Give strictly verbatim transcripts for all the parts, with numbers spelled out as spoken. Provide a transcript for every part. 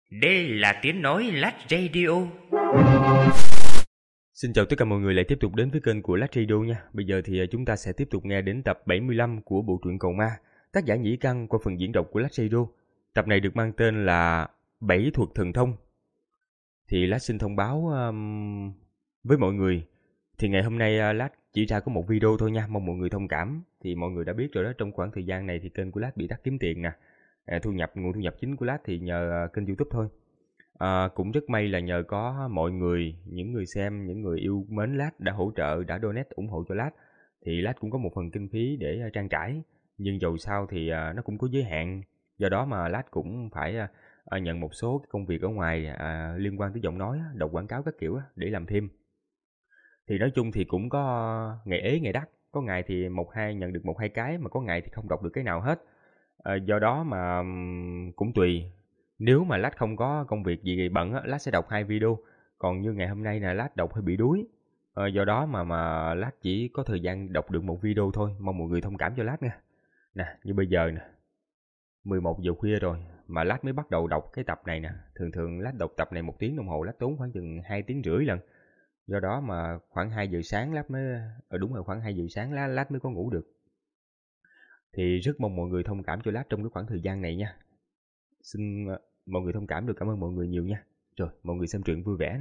Đây là tiếng nói Lát Radio. Xin chào tất cả mọi người lại tiếp tục đến với kênh của Lát Radio nha. Bây giờ thì chúng ta sẽ tiếp tục nghe đến tập bảy mươi lăm của bộ truyện Cầu Ma, tác giả Nhĩ Căn qua phần diễn đọc của Lát Radio. Tập này được mang tên là Bảy Thuật Thần Thông. Thì Lát xin thông báo um, với mọi người. Thì ngày hôm nay uh, Lát chỉ ra có một video thôi nha, mong mọi người thông cảm. Thì mọi người đã biết rồi đó, trong khoảng thời gian này thì kênh của Lát bị tắt kiếm tiền nè. À, thu nhập nguồn thu nhập chính của Lát thì nhờ uh, kênh YouTube thôi. À, cũng rất may là nhờ có mọi người, những người xem, những người yêu mến Lát đã hỗ trợ, đã donate ủng hộ cho Lát. Thì Lát cũng có một phần kinh phí để uh, trang trải. Nhưng dầu sao thì uh, nó cũng có giới hạn. Do đó mà Lát cũng phải uh, nhận một số công việc ở ngoài uh, liên quan tới giọng nói, đọc quảng cáo các kiểu uh, để làm thêm. Thì nói chung thì cũng có ngày ế ngày đắt. Có ngày thì một hai nhận được một hai cái, mà có ngày thì không đọc được cái nào hết. À, do đó mà cũng tùy. Nếu mà Lát không có công việc gì bận á, Lát sẽ đọc hai video. Còn như ngày hôm nay là Lát đọc hơi bị đuối. À, do đó mà mà Lát chỉ có thời gian đọc được một video thôi. Mong mọi người thông cảm cho Lát nha. Nè, như bây giờ nè, mười một giờ khuya rồi mà Lát mới bắt đầu đọc cái tập này nè. Thường thường Lát đọc tập này một tiếng đồng hồ, Lát tốn khoảng chừng hai tiếng rưỡi lần. Do đó mà khoảng hai giờ sáng Lát mới... Ờ đúng rồi, khoảng hai giờ sáng Lát, Lát mới có ngủ được. Thì rất mong mọi người thông cảm cho Lát trong cái khoảng thời gian này nha. Xin mọi người thông cảm được, cảm ơn mọi người nhiều nha. Rồi, mọi người xem truyện vui vẻ nè.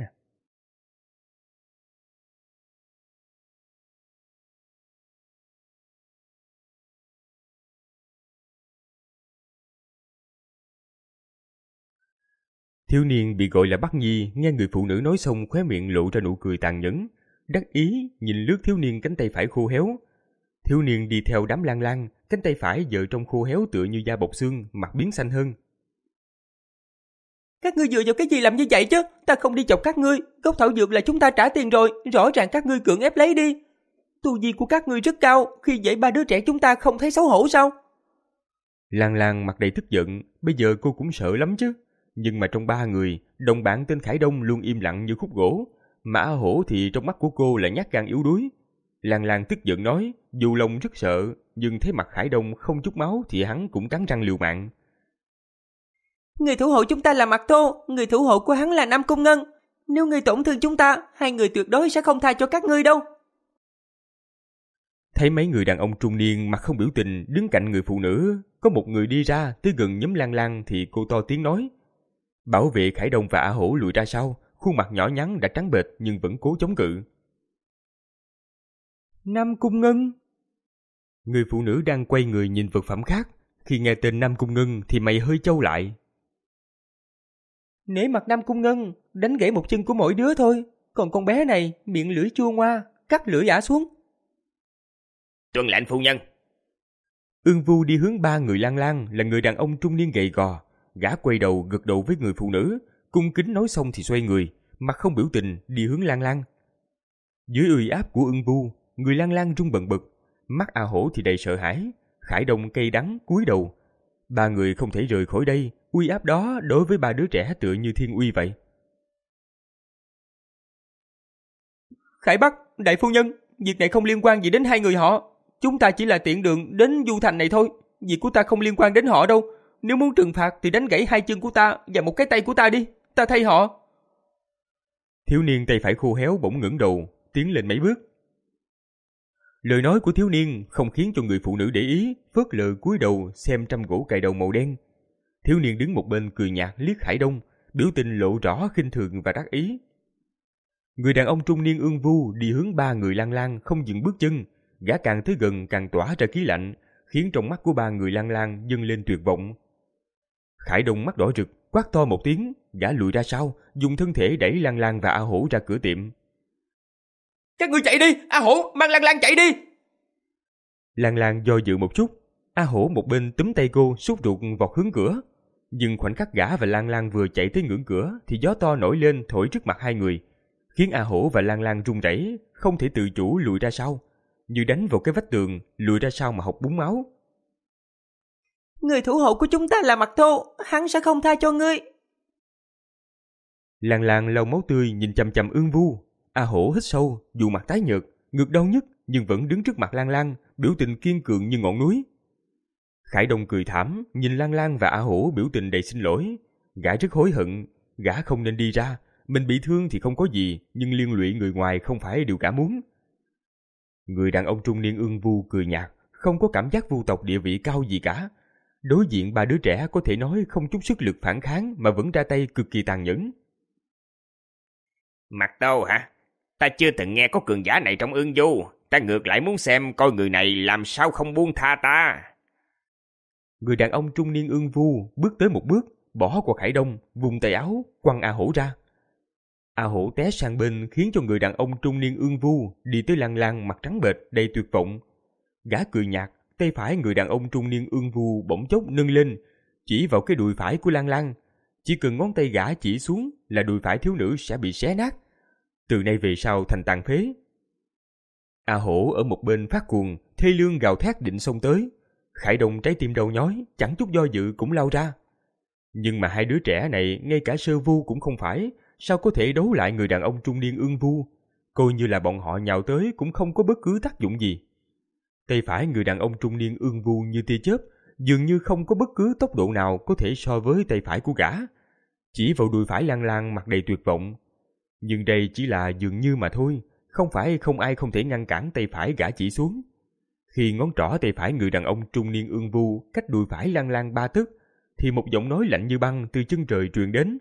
Thiếu niên bị gọi là Bắc Nhi nghe người phụ nữ nói xong khóe miệng lộ ra nụ cười tàn nhẫn, đắc ý nhìn lướt thiếu niên cánh tay phải khô héo. Thiếu niên đi theo đám Lan Lan, cánh tay phải giờ trong khô héo tựa như da bọc xương, mặt biến xanh hơn. Các ngươi dựa vào cái gì làm như vậy chứ? Ta không đi chọc các ngươi, gốc thảo dược là chúng ta trả tiền rồi, rõ ràng các ngươi cưỡng ép lấy đi. Tu vi của các ngươi rất cao, khi dạy ba đứa trẻ chúng ta không thấy xấu hổ sao? Lan Lan mặt đầy tức giận, bây giờ cô cũng sợ lắm chứ. Nhưng mà trong ba người, đồng bạn tên Khải Đông luôn im lặng như khúc gỗ, mà A Hổ thì trong mắt của cô là nhát gan yếu đuối. Lan Lan tức giận nói, dù lòng rất sợ, nhưng thấy mặt Khải Đông không chút máu thì hắn cũng cắn răng liều mạng. Người thủ hộ chúng ta là Mạc Thô, người thủ hộ của hắn là Nam Cung Ngân. Nếu người tổn thương chúng ta, hai người tuyệt đối sẽ không tha cho các ngươi đâu. Thấy mấy người đàn ông trung niên mặt không biểu tình đứng cạnh người phụ nữ, có một người đi ra tới gần nhóm Lan Lan thì cô to tiếng nói. Bảo vệ Khải Đông và A Hổ lùi ra sau, khuôn mặt nhỏ nhắn đã trắng bệch nhưng vẫn cố chống cự. Nam Cung Ngân. Người phụ nữ đang quay người nhìn vật phẩm khác, khi nghe tên Nam Cung Ngân thì mày hơi chau lại. Nể mặt Nam Cung Ngân, đánh gãy một chân của mỗi đứa thôi, còn con bé này miệng lưỡi chua ngoa, cắt lưỡi ả xuống. Tuân lệnh phu nhân. Ương Vu đi hướng ba người Lan Lan là người đàn ông trung niên gầy gò, gã quay đầu gật đầu với người phụ nữ, cung kính nói xong thì xoay người, mặt không biểu tình đi hướng Lan Lan. Dưới uy áp của Ương Vu, người Lan Lan run bần bật, mắt A Hổ thì đầy sợ hãi, Khải Đông cay đắng cúi đầu. Ba người không thể rời khỏi đây, uy áp đó đối với ba đứa trẻ tựa như thiên uy vậy. Khải Bắc, đại phu nhân, việc này không liên quan gì đến hai người họ. Chúng ta chỉ là tiện đường đến Du Thành này thôi, việc của ta không liên quan đến họ đâu. Nếu muốn trừng phạt thì đánh gãy hai chân của ta và một cái tay của ta đi, ta thay họ. Thiếu niên tay phải khô héo bỗng ngẩng đầu, tiến lên mấy bước. Lời nói của thiếu niên không khiến cho người phụ nữ để ý, phớt lờ cúi đầu xem trăm gỗ cài đầu màu đen. Thiếu niên đứng một bên cười nhạt liếc Khải Đông, biểu tình lộ rõ khinh thường và đắc ý. Người đàn ông trung niên Ương Vu đi hướng ba người Lan Lan không dừng bước chân, gã càng tới gần càng tỏa ra khí lạnh, khiến trong mắt của ba người Lan Lan dâng lên tuyệt vọng. Khải Đông mắt đỏ rực, quát to một tiếng, gã lùi ra sau, dùng thân thể đẩy Lan Lan và A Hổ ra cửa tiệm. Các ngươi chạy đi, A Hổ, mang Lan Lan chạy đi. Lan Lan do dự một chút, A Hổ một bên túm tay cô sốt ruột vọt hướng cửa. Nhưng khoảnh khắc gã và Lan Lan vừa chạy tới ngưỡng cửa thì gió to nổi lên thổi trước mặt hai người, khiến A Hổ và Lan Lan run rẩy, không thể tự chủ lùi ra sau, như đánh vào cái vách tường, lùi ra sau mà học búng máu. Người thủ hộ của chúng ta là Mạc Thô, hắn sẽ không tha cho ngươi. Lan Lan lau máu tươi nhìn chằm chằm Ương Vu. A Hổ hít sâu, dù mặt tái nhợt, ngực đau nhức nhưng vẫn đứng trước mặt Lan Lan, biểu tình kiên cường như ngọn núi. Khải Đông cười thảm nhìn Lan Lan và A Hổ biểu tình đầy xin lỗi, Gã rất hối hận, gã không nên đi ra. Mình bị thương thì không có gì, nhưng liên lụy người ngoài không phải điều gã muốn. Người đàn ông trung niên ương vu cười nhạt, không có cảm giác vu tộc địa vị cao gì cả. Đối diện ba đứa trẻ có thể nói không chút sức lực phản kháng mà vẫn ra tay cực kỳ tàn nhẫn. Mặt Tô hả? Ta chưa từng nghe có cường giả này trong ương vu. Ta ngược lại muốn xem coi người này làm sao không buông tha ta. Người đàn ông trung niên ương vu bước tới một bước, bỏ qua Khải Đông, vùng tay áo, quăng A Hổ ra. A Hổ té sang bên khiến cho người đàn ông trung niên ương vu đi tới Lan Lan mặt trắng bệch đầy tuyệt vọng. Gã cười nhạt, tay phải người đàn ông trung niên ương vu bỗng chốc nâng lên, chỉ vào cái đùi phải của Lan Lan. Chỉ cần ngón tay gã chỉ xuống là đùi phải thiếu nữ sẽ bị xé nát, từ nay về sau thành tàn phế. A Hổ ở một bên phát cuồng, thê lương gào thét định xông tới. Khải Đông trái tim đau nhói, chẳng chút do dự cũng lao ra. Nhưng mà hai đứa trẻ này ngay cả sơ vu cũng không phải, sao có thể đấu lại người đàn ông trung niên ương vu? Coi như là bọn họ nhào tới cũng không có bất cứ tác dụng gì. Tay phải người đàn ông trung niên ương vu như tia chớp, dường như không có bất cứ tốc độ nào có thể so với tay phải của gã. Chỉ vào đùi phải Lan Lan mặt đầy tuyệt vọng. Nhưng đây chỉ là dường như mà thôi, không phải không ai không thể ngăn cản tay phải gã chỉ xuống. Khi ngón trỏ tay phải người đàn ông trung niên ương vu cách đùi phải Lan Lan ba tấc, thì một giọng nói lạnh như băng từ chân trời truyền đến.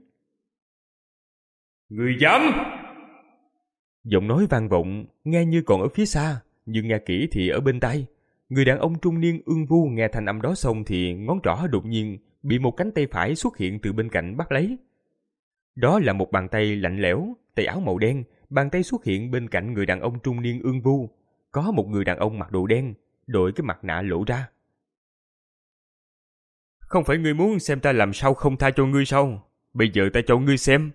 Người dám! Giọng nói vang vọng, nghe như còn ở phía xa, nhưng nghe kỹ thì ở bên tai. Người đàn ông trung niên ương vu nghe thanh âm đó xong thì ngón trỏ đột nhiên bị một cánh tay phải xuất hiện từ bên cạnh bắt lấy. Đó là một bàn tay lạnh lẽo, tay áo màu đen, bàn tay xuất hiện bên cạnh người đàn ông trung niên ương vu. Có một người đàn ông mặc đồ đen, đội cái mặt nạ lộ ra. Không phải ngươi muốn xem ta làm sao không tha cho ngươi sao? Bây giờ ta cho ngươi xem.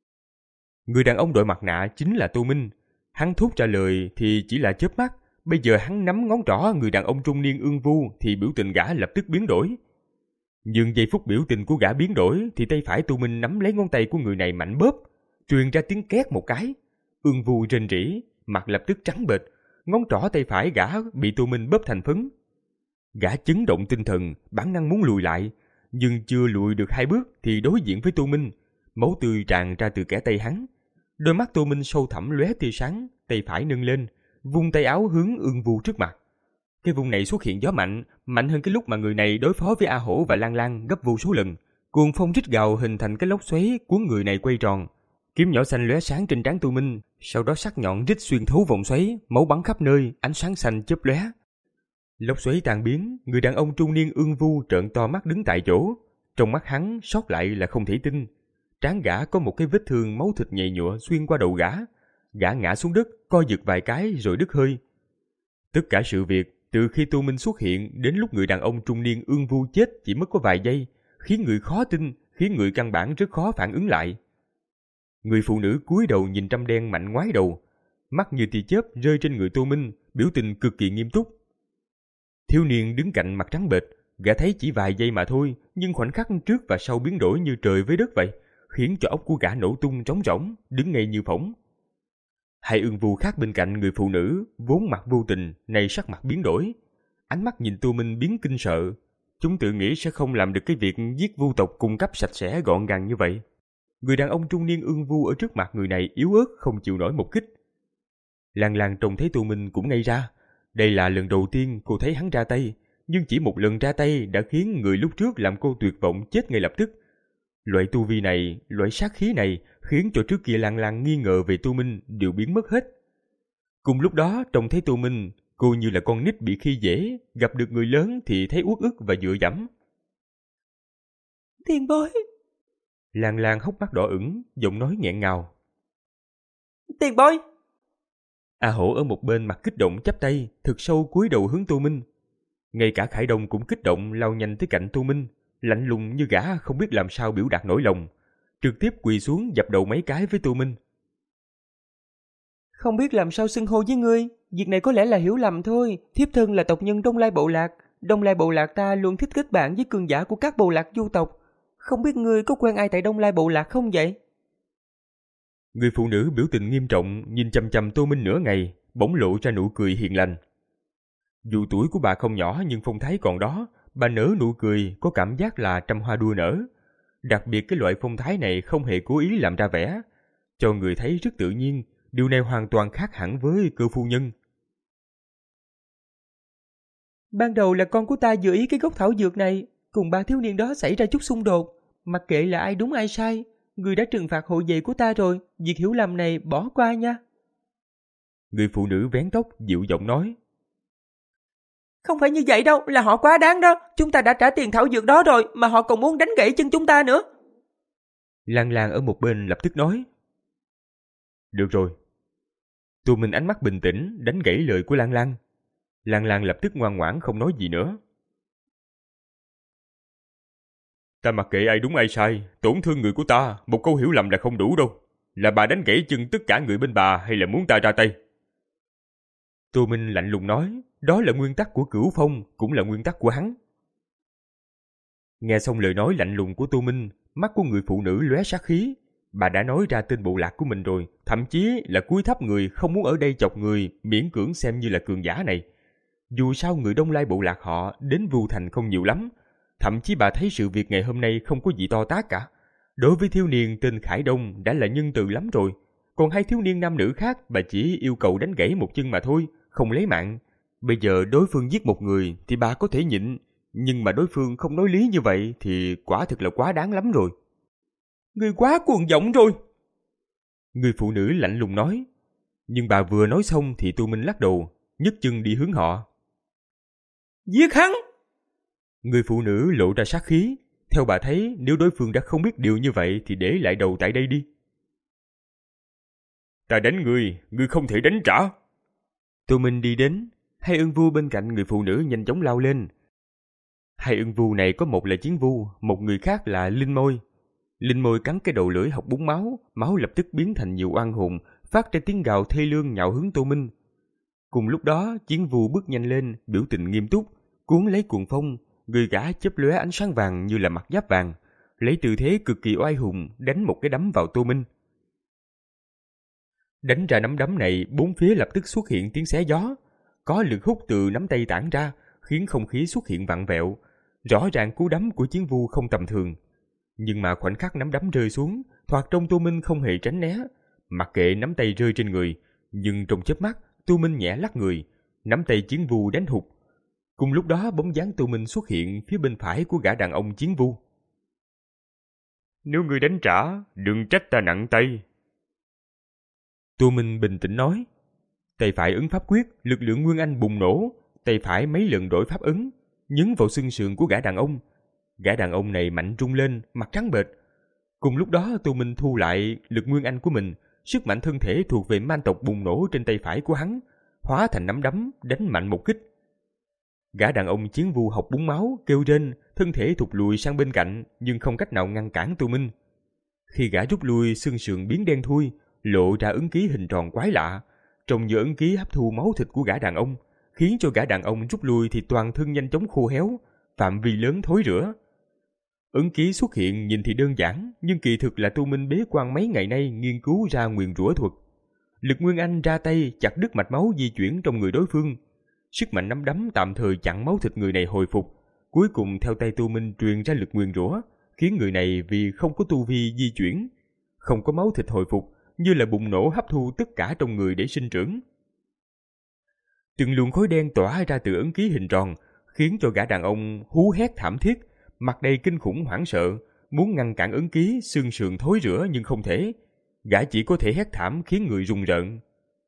Người đàn ông đội mặt nạ chính là Tô Minh. Hắn thốt trả lời thì chỉ là chớp mắt. Bây giờ hắn nắm ngón trỏ người đàn ông trung niên ương vu thì biểu tình gã lập tức biến đổi. Nhưng giây phút biểu tình của gã biến đổi thì tay phải Tô Minh nắm lấy ngón tay của người này mạnh bóp, truyền ra tiếng két một cái. Ương vu rên rỉ, mặt lập tức trắng bệch, ngón trỏ tay phải gã bị Tô Minh bóp thành phấn. Gã chấn động tinh thần, bản năng muốn lùi lại, nhưng chưa lùi được hai bước thì đối diện với Tô Minh, máu tươi tràn ra từ kẽ tay hắn. Đôi mắt Tô Minh sâu thẳm lóe tia sáng, tay phải nâng lên, vung tay áo hướng Ương vu trước mặt. Cái vùng này xuất hiện gió mạnh, mạnh hơn cái lúc mà người này đối phó với A Hổ và Lan Lan gấp vô số lần. Cuồng phong rít gào hình thành cái lốc xoáy cuốn người này quay tròn. Kiếm nhỏ xanh lóe sáng trên trán Tô Minh, sau đó sắc nhọn rít xuyên thấu vòng xoáy, máu bắn khắp nơi, ánh sáng xanh chớp lóe. Lốc xoáy tan biến, người đàn ông trung niên ương vu trợn to mắt đứng tại chỗ. Trong mắt hắn sót lại là không thể tin. Trán gã có một cái vết thương máu thịt nhầy nhụa xuyên qua đầu gã. Gã ngã xuống đất, co giật vài cái rồi đứt hơi. Tất cả sự việc từ khi Tô Minh xuất hiện đến lúc người đàn ông trung niên ương vu chết chỉ mất có vài giây, khiến người khó tin, khiến người căn bản rất khó phản ứng lại. Người phụ nữ cúi đầu nhìn Trăm Đen mạnh ngoái đầu, mắt như tia chớp rơi trên người Tô Minh, biểu tình cực kỳ nghiêm túc. Thiếu niên đứng cạnh mặt trắng bệch, gã thấy chỉ vài giây mà thôi, nhưng khoảnh khắc trước và sau biến đổi như trời với đất vậy, khiến cho óc của gã nổ tung trống rỗng, đứng ngay như phỗng. Hai ương vu khác bên cạnh người phụ nữ, vốn mặt vô tình, nay sắc mặt biến đổi. Ánh mắt nhìn Tô Minh biến kinh sợ. Chúng tự nghĩ sẽ không làm được cái việc giết vu tộc cung cấp sạch sẽ gọn gàng như vậy. Người đàn ông trung niên ương vu ở trước mặt người này yếu ớt không chịu nổi một kích. Lan Lan trông thấy Tô Minh cũng ngây ra. Đây là lần đầu tiên cô thấy hắn ra tay, nhưng chỉ một lần ra tay đã khiến người lúc trước làm cô tuyệt vọng chết ngay lập tức. Loại tu vi này, loại sát khí này khiến cho trước kia Lan Lan nghi ngờ về Tô Minh đều biến mất hết. Cùng lúc đó trông thấy Tô Minh, cô như là con nít bị khi dễ, gặp được người lớn thì thấy uất ức và dựa dẫm. Tiền bối! Lan Lan hốc mắt đỏ ửng, giọng nói nghẹn ngào. Tiền bối! A Hổ ở một bên mặt kích động chắp tay, thực sâu cúi đầu hướng Tô Minh. Ngay cả Khải Đông cũng kích động lao nhanh tới cạnh Tô Minh, lạnh lùng như gã không biết làm sao biểu đạt nỗi lòng, trực tiếp quỳ xuống dập đầu mấy cái với Tô Minh. Không biết làm sao xưng hô với ngươi, việc này có lẽ là hiểu lầm thôi. Thiếp thân là tộc nhân Đông Lai Bộ Lạc, Đông Lai Bộ Lạc ta luôn thích kết bạn với cường giả của các bộ lạc du tộc. Không biết ngươi có quen ai tại Đông Lai Bộ Lạc không vậy? Người phụ nữ biểu tình nghiêm trọng nhìn chằm chằm Tô Minh nửa ngày, bỗng lộ ra nụ cười hiền lành. Dù tuổi của bà không nhỏ nhưng phong thái còn đó, bà nở nụ cười có cảm giác là trăm hoa đua nở. Đặc biệt cái loại phong thái này không hề cố ý làm ra vẻ, cho người thấy rất tự nhiên, điều này hoàn toàn khác hẳn với Cơ phu nhân. Ban đầu là con của ta dự ý cái gốc thảo dược này, cùng ba thiếu niên đó xảy ra chút xung đột. Mặc kệ là ai đúng ai sai, người đã trừng phạt hộ vệ của ta rồi, việc hiểu lầm này bỏ qua nha. Người phụ nữ vén tóc dịu giọng nói. Không phải như vậy đâu, là họ quá đáng đó. Chúng ta đã trả tiền thảo dược đó rồi, mà họ còn muốn đánh gãy chân chúng ta nữa. Lan Lan ở một bên lập tức nói. Được rồi. Tô Minh ánh mắt bình tĩnh đánh gãy lời của Lan Lan. Lan Lan lập tức ngoan ngoãn không nói gì nữa. Ta mặc kệ ai đúng ai sai, tổn thương người của ta, một câu hiểu lầm là không đủ đâu. Là bà đánh gãy chân tất cả người bên bà hay là muốn ta ra tay? Tô Minh lạnh lùng nói, đó là nguyên tắc của Cửu Phong, cũng là nguyên tắc của hắn. Nghe xong lời nói lạnh lùng của Tô Minh, mắt của người phụ nữ lóe sát khí. Bà đã nói ra tên bộ lạc của mình rồi, thậm chí là cúi thấp người không muốn ở đây chọc người, miễn cưỡng xem như là cường giả này. Dù sao người Đông Lai bộ lạc họ đến Vu Thành không nhiều lắm, thậm chí bà thấy sự việc ngày hôm nay không có gì to tát cả. Đối với thiếu niên tên Khải Đông đã là nhân từ lắm rồi, còn hai thiếu niên nam nữ khác bà chỉ yêu cầu đánh gãy một chân mà thôi, không lấy mạng. Bây giờ đối phương giết một người thì bà có thể nhịn, nhưng mà đối phương không nói lý như vậy thì quả thực là quá đáng lắm rồi. Người quá cuồng vọng rồi. Người phụ nữ lạnh lùng nói. Nhưng bà vừa nói xong thì Tô Minh lắc đầu, nhấc chân đi hướng họ. Giết hắn! Người phụ nữ lộ ra sát khí. Theo bà thấy, nếu đối phương đã không biết điều như vậy thì để lại đầu tại đây đi. Ta đánh ngươi, ngươi không thể đánh trả. Tô Minh đi đến, hai ưng vu bên cạnh người phụ nữ nhanh chóng lao lên. Hai ưng vu này có một là chiến vu, một người khác là linh môi. Linh môi cắn cái đầu lưỡi học búng máu, máu lập tức biến thành nhiều oan hồn, phát ra tiếng gào thê lương nhạo hướng Tô Minh. Cùng lúc đó, chiến vu bước nhanh lên, biểu tình nghiêm túc, cuốn lấy cuồng phong, người gã chớp lóe ánh sáng vàng như là mặt giáp vàng, lấy tư thế cực kỳ oai hùng đánh một cái đấm vào Tô Minh. Đánh ra nắm đấm này, bốn phía lập tức xuất hiện tiếng xé gió, có lực hút từ nắm tay tản ra, khiến không khí xuất hiện vặn vẹo. Rõ ràng cú đấm của chiến vu không tầm thường. Nhưng mà khoảnh khắc nắm đấm rơi xuống, thoạt trông Tô Minh không hề tránh né, mặc kệ nắm tay rơi trên người, nhưng trong chớp mắt, Tô Minh nhẹ lắc người, nắm tay chiến vu đánh hụt. Cùng lúc đó bóng dáng Tô Minh xuất hiện phía bên phải của gã đàn ông chiến vu. Nếu ngươi đánh trả, đừng trách ta nặng tay. Tô Minh bình tĩnh nói. Tay phải ấn pháp quyết, lực lượng Nguyên Anh bùng nổ, tay phải mấy lần đổi pháp ấn, nhấn vào xương sườn của gã đàn ông. Gã đàn ông này mạnh rung lên, mặt trắng bệch. Cùng lúc đó Tô Minh thu lại lực Nguyên Anh của mình, sức mạnh thân thể thuộc về man tộc bùng nổ trên tay phải của hắn, hóa thành nắm đấm, đánh mạnh một kích. Gã đàn ông chiến vu học búng máu, kêu rên, thân thể thụt lùi sang bên cạnh, nhưng không cách nào ngăn cản Tô Minh. Khi gã rút lui, xương sườn biến đen thui, lộ ra ấn ký hình tròn quái lạ, trông như ấn ký hấp thu máu thịt của gã đàn ông, khiến cho gã đàn ông rút lui thì toàn thân nhanh chóng khô héo, phạm vi lớn thối rữa. Ấn ký xuất hiện nhìn thì đơn giản, nhưng kỳ thực là Tô Minh bế quan mấy ngày nay nghiên cứu ra nguyền rủa thuật. Lực Nguyên Anh ra tay chặt đứt mạch máu di chuyển trong người đối phương. Sức mạnh nắm đấm tạm thời chặn máu thịt người này hồi phục, cuối cùng theo tay Tô Minh truyền ra lực nguyền rủa, khiến người này vì không có tu vi di chuyển, không có máu thịt hồi phục, như là bùng nổ hấp thu tất cả trong người để sinh trưởng. Từng luồng khói đen tỏa ra từ ấn ký hình tròn, khiến cho gã đàn ông hú hét thảm thiết, mặt đầy kinh khủng hoảng sợ, muốn ngăn cản ấn ký, xương sườn thối rữa nhưng không thể. Gã chỉ có thể hét thảm khiến người rùng rợn.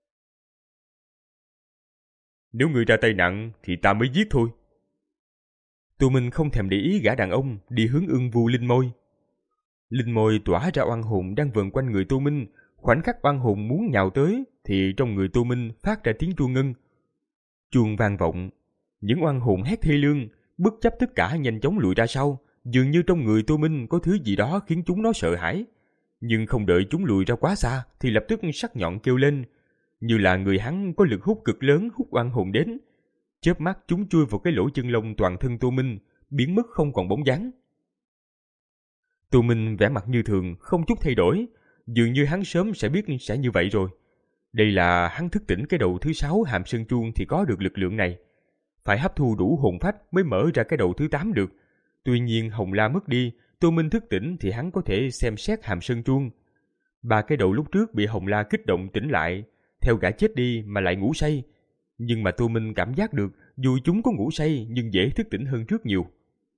Nếu người ra tay nặng thì ta mới giết thôi. Tô Minh không thèm để ý gã đàn ông, đi hướng ưng vu linh môi. Linh môi tỏa ra oan hồn đang vần quanh người Tô Minh, khoảnh khắc oan hồn muốn nhào tới thì trong người Tô Minh phát ra tiếng chuông ngân. Chuông vang vọng, những oan hồn hét thê lương, bất chấp tất cả nhanh chóng lùi ra sau, dường như trong người Tô Minh có thứ gì đó khiến chúng nó sợ hãi. Nhưng không đợi chúng lùi ra quá xa thì lập tức sắc nhọn kêu lên, như là người hắn có lực hút cực lớn hút oan hồn đến. Chớp mắt chúng chui vào cái lỗ chân lông toàn thân Tô Minh, biến mất không còn bóng dáng. Tô Minh vẻ mặt như thường, không chút thay đổi, dường như hắn sớm sẽ biết sẽ như vậy rồi. Đây là hắn thức tỉnh cái đầu thứ sáu hàm sơn chuông thì có được lực lượng này. Phải hấp thu đủ hồn phách mới mở ra cái đầu thứ tám được. Tuy nhiên Hồng La mất đi, Tô Minh thức tỉnh thì hắn có thể xem xét Hàm Sơn Chuông. Ba cái đầu lúc trước bị Hồng La kích động tỉnh lại, theo gã chết đi mà lại ngủ say. Nhưng mà Tô Minh cảm giác được dù chúng có ngủ say nhưng dễ thức tỉnh hơn trước nhiều.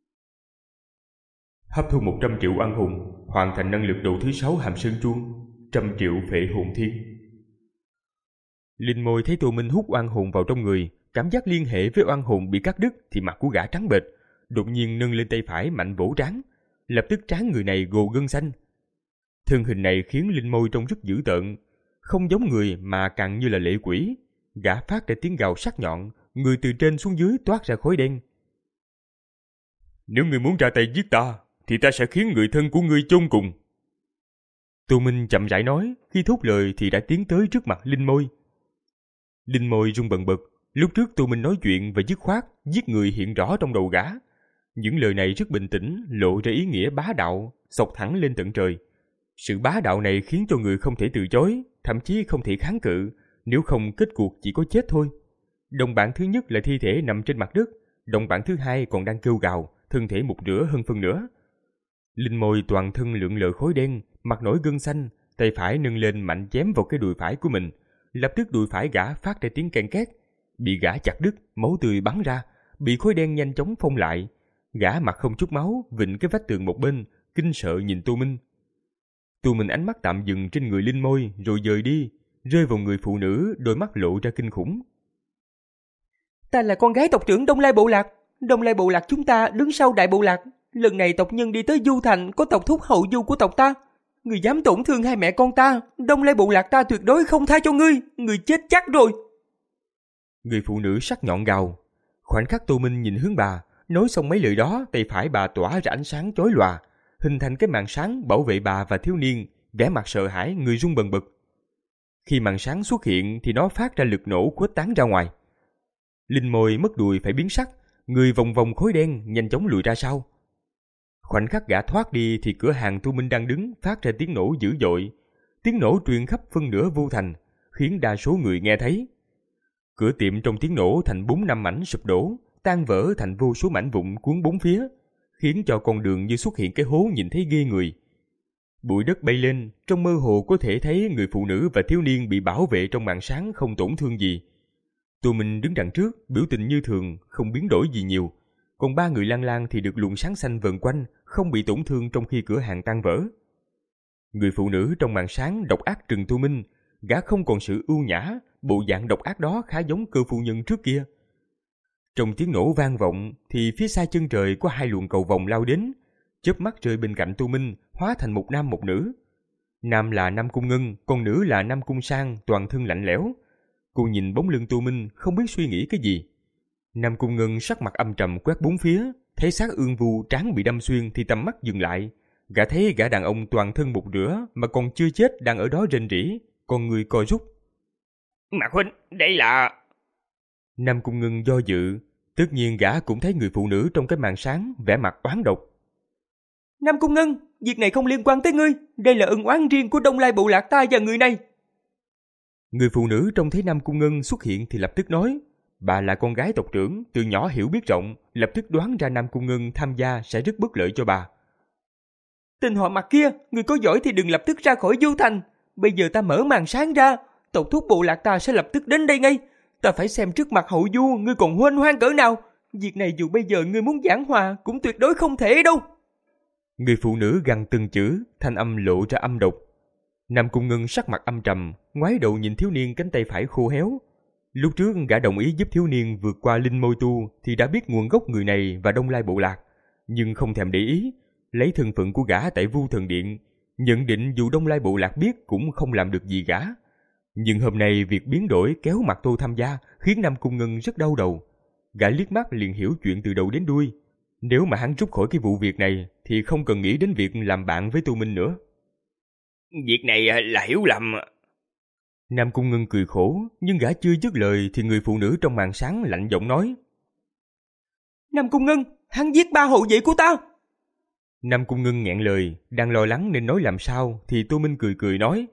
Hấp thu một trăm triệu oan hồn, hoàn thành năng lực đầu thứ sáu Hàm Sơn Chuông, trăm triệu phệ hồn thiên. Linh Môi thấy Tô Minh hút oan hồn vào trong người, cảm giác liên hệ với oan hồn bị cắt đứt thì mặt của gã trắng bệch, đột nhiên nâng lên tay phải mạnh vỗ trán, lập tức trán người này gồ gân xanh. Thân hình này khiến Linh Môi trông rất dữ tợn, không giống người mà càng như là lệ quỷ. Gã phát ra tiếng gào sắc nhọn, người từ trên xuống dưới toát ra khói đen. Nếu ngươi muốn ra tay giết ta, thì ta sẽ khiến người thân của ngươi chôn cùng. Tô Minh chậm rãi nói, khi thốt lời thì đã tiến tới trước mặt Linh Môi. Linh Môi run bần bật, lúc trước Tô Minh nói chuyện và dứt khoát, giết người hiện rõ trong đầu gã. Những lời này rất bình tĩnh, lộ ra ý nghĩa bá đạo, xộc thẳng lên tận trời. Sự bá đạo này khiến cho người không thể từ chối, thậm chí không thể kháng cự, nếu không kết cuộc chỉ có chết thôi. Đồng bạn thứ nhất là thi thể nằm trên mặt đất, đồng bạn thứ hai còn đang kêu gào, thân thể một nửa hơn phân nửa. Linh Môi toàn thân lượn lờ khói đen, mặt nổi gân xanh, tay phải nâng lên mạnh chém vào cái đùi phải của mình. Lập tức đùi phải gã phát ra tiếng ken két, bị gã chặt đứt, máu tươi bắn ra, bị khói đen nhanh chóng phong lại. Gã mặt không chút máu, vịn cái vách tường một bên, kinh sợ nhìn Tô Minh. Tô Minh ánh mắt tạm dừng trên người Linh Môi rồi dời đi, rơi vào người phụ nữ, đôi mắt lộ ra kinh khủng. Ta là con gái tộc trưởng Đông Lai Bộ Lạc. Đông Lai Bộ Lạc chúng ta đứng sau Đại Bộ Lạc. Lần này tộc nhân đi tới Du Thành có tộc thúc hậu du của tộc ta. Người dám tổn thương hai mẹ con ta, Đông Lai Bộ Lạc ta tuyệt đối không tha cho ngươi. Ngươi chết chắc rồi. Người phụ nữ sắc nhọn gào. Khoảnh khắc Tô Minh nhìn hướng bà, nói xong mấy lời đó, tay phải bà tỏa ra ánh sáng chói lòa, hình thành cái màn sáng bảo vệ bà và thiếu niên, vẻ mặt sợ hãi, người run bần bật. Khi màn sáng xuất hiện thì nó phát ra lực nổ khuếch tán ra ngoài. Linh Môi mất đùi phải biến sắc, người vòng vòng khói đen nhanh chóng lùi ra sau. Khoảnh khắc gã thoát đi thì cửa hàng Tô Minh đang đứng phát ra tiếng nổ dữ dội. Tiếng nổ truyền khắp phân nửa Vu Thành, khiến đa số người nghe thấy. Cửa tiệm trong tiếng nổ thành bốn năm mảnh sụp đổ, tan vỡ thành vô số mảnh vụn cuốn bốn phía, khiến cho con đường như xuất hiện cái hố nhìn thấy ghê người. Bụi đất bay lên, trong mơ hồ có thể thấy người phụ nữ và thiếu niên bị bảo vệ trong màn sáng không tổn thương gì. Tô Minh đứng đằng trước, biểu tình như thường, không biến đổi gì nhiều. Còn ba người lang lang thì được luồng sáng xanh vờn quanh, không bị tổn thương trong khi cửa hàng tan vỡ. Người phụ nữ trong màn sáng độc ác trừng Tô Minh, gã không còn sự ưu nhã, bộ dạng độc ác đó khá giống Cơ phu nhân trước kia. Trong tiếng nổ vang vọng thì phía xa chân trời có hai luồng cầu vồng lao đến, chớp mắt rơi bên cạnh Tô Minh, hóa thành một nam một nữ. Nam là Nam Cung Ngân, còn nữ là Nam Cung Sang, toàn thân lạnh lẽo. Cô nhìn bóng lưng Tô Minh không biết suy nghĩ cái gì. Nam Cung Ngân sắc mặt âm trầm quét bốn phía, thấy xác Ương Vu trán bị đâm xuyên thì tầm mắt dừng lại. Gã thấy gã đàn ông toàn thân một nửa mà còn chưa chết đang ở đó rên rỉ, con người co rút. Mạc huynh, đây là... Nam Cung Ngân do dự, tất nhiên gã cũng thấy người phụ nữ trong cái màn sáng vẻ mặt oán độc. Nam Cung Ngân, việc này không liên quan tới ngươi, đây là ân oán riêng của Đông Lai Bộ Lạc ta và người này. Người phụ nữ trông thấy Nam Cung Ngân xuất hiện thì lập tức nói, bà là con gái tộc trưởng, từ nhỏ hiểu biết rộng, lập tức đoán ra Nam Cung Ngân tham gia sẽ rất bất lợi cho bà. Tên họ Mặt kia, người có giỏi thì đừng lập tức ra khỏi Du Thành. Bây giờ ta mở màn sáng ra, tộc thúc bộ lạc ta sẽ lập tức đến đây ngay. Ta phải xem trước mặt hậu du ngươi còn huênh hoang cỡ nào. Việc này dù bây giờ ngươi muốn giảng hòa cũng tuyệt đối không thể đâu. Người phụ nữ gằn từng chữ, thanh âm lộ ra âm độc. Nam Cung Ngân sắc mặt âm trầm, ngoái đầu nhìn thiếu niên cánh tay phải khô héo. Lúc trước gã đồng ý giúp thiếu niên vượt qua linh môi tu thì đã biết nguồn gốc người này và Đông Lai Bộ Lạc, nhưng không thèm để ý, lấy thân phận của gã tại Vu Thần Điện, nhận định dù Đông Lai Bộ Lạc biết cũng không làm được gì gã. Nhưng hôm nay việc biến đổi kéo mặt Tô tham gia khiến Nam Cung Ngân rất đau đầu. Gã liếc mắt liền hiểu chuyện từ đầu đến đuôi. Nếu mà hắn rút khỏi cái vụ việc này thì không cần nghĩ đến việc làm bạn với Tô Minh nữa. Việc này là hiểu lầm. Nam Cung Ngân cười khổ, nhưng gã chưa dứt lời thì người phụ nữ trong màn sáng lạnh giọng nói. Nam Cung Ngân, hắn giết ba hậu vệ của ta. Nam Cung Ngân nghẹn lời, đang lo lắng nên nói làm sao thì Tô Minh cười cười nói.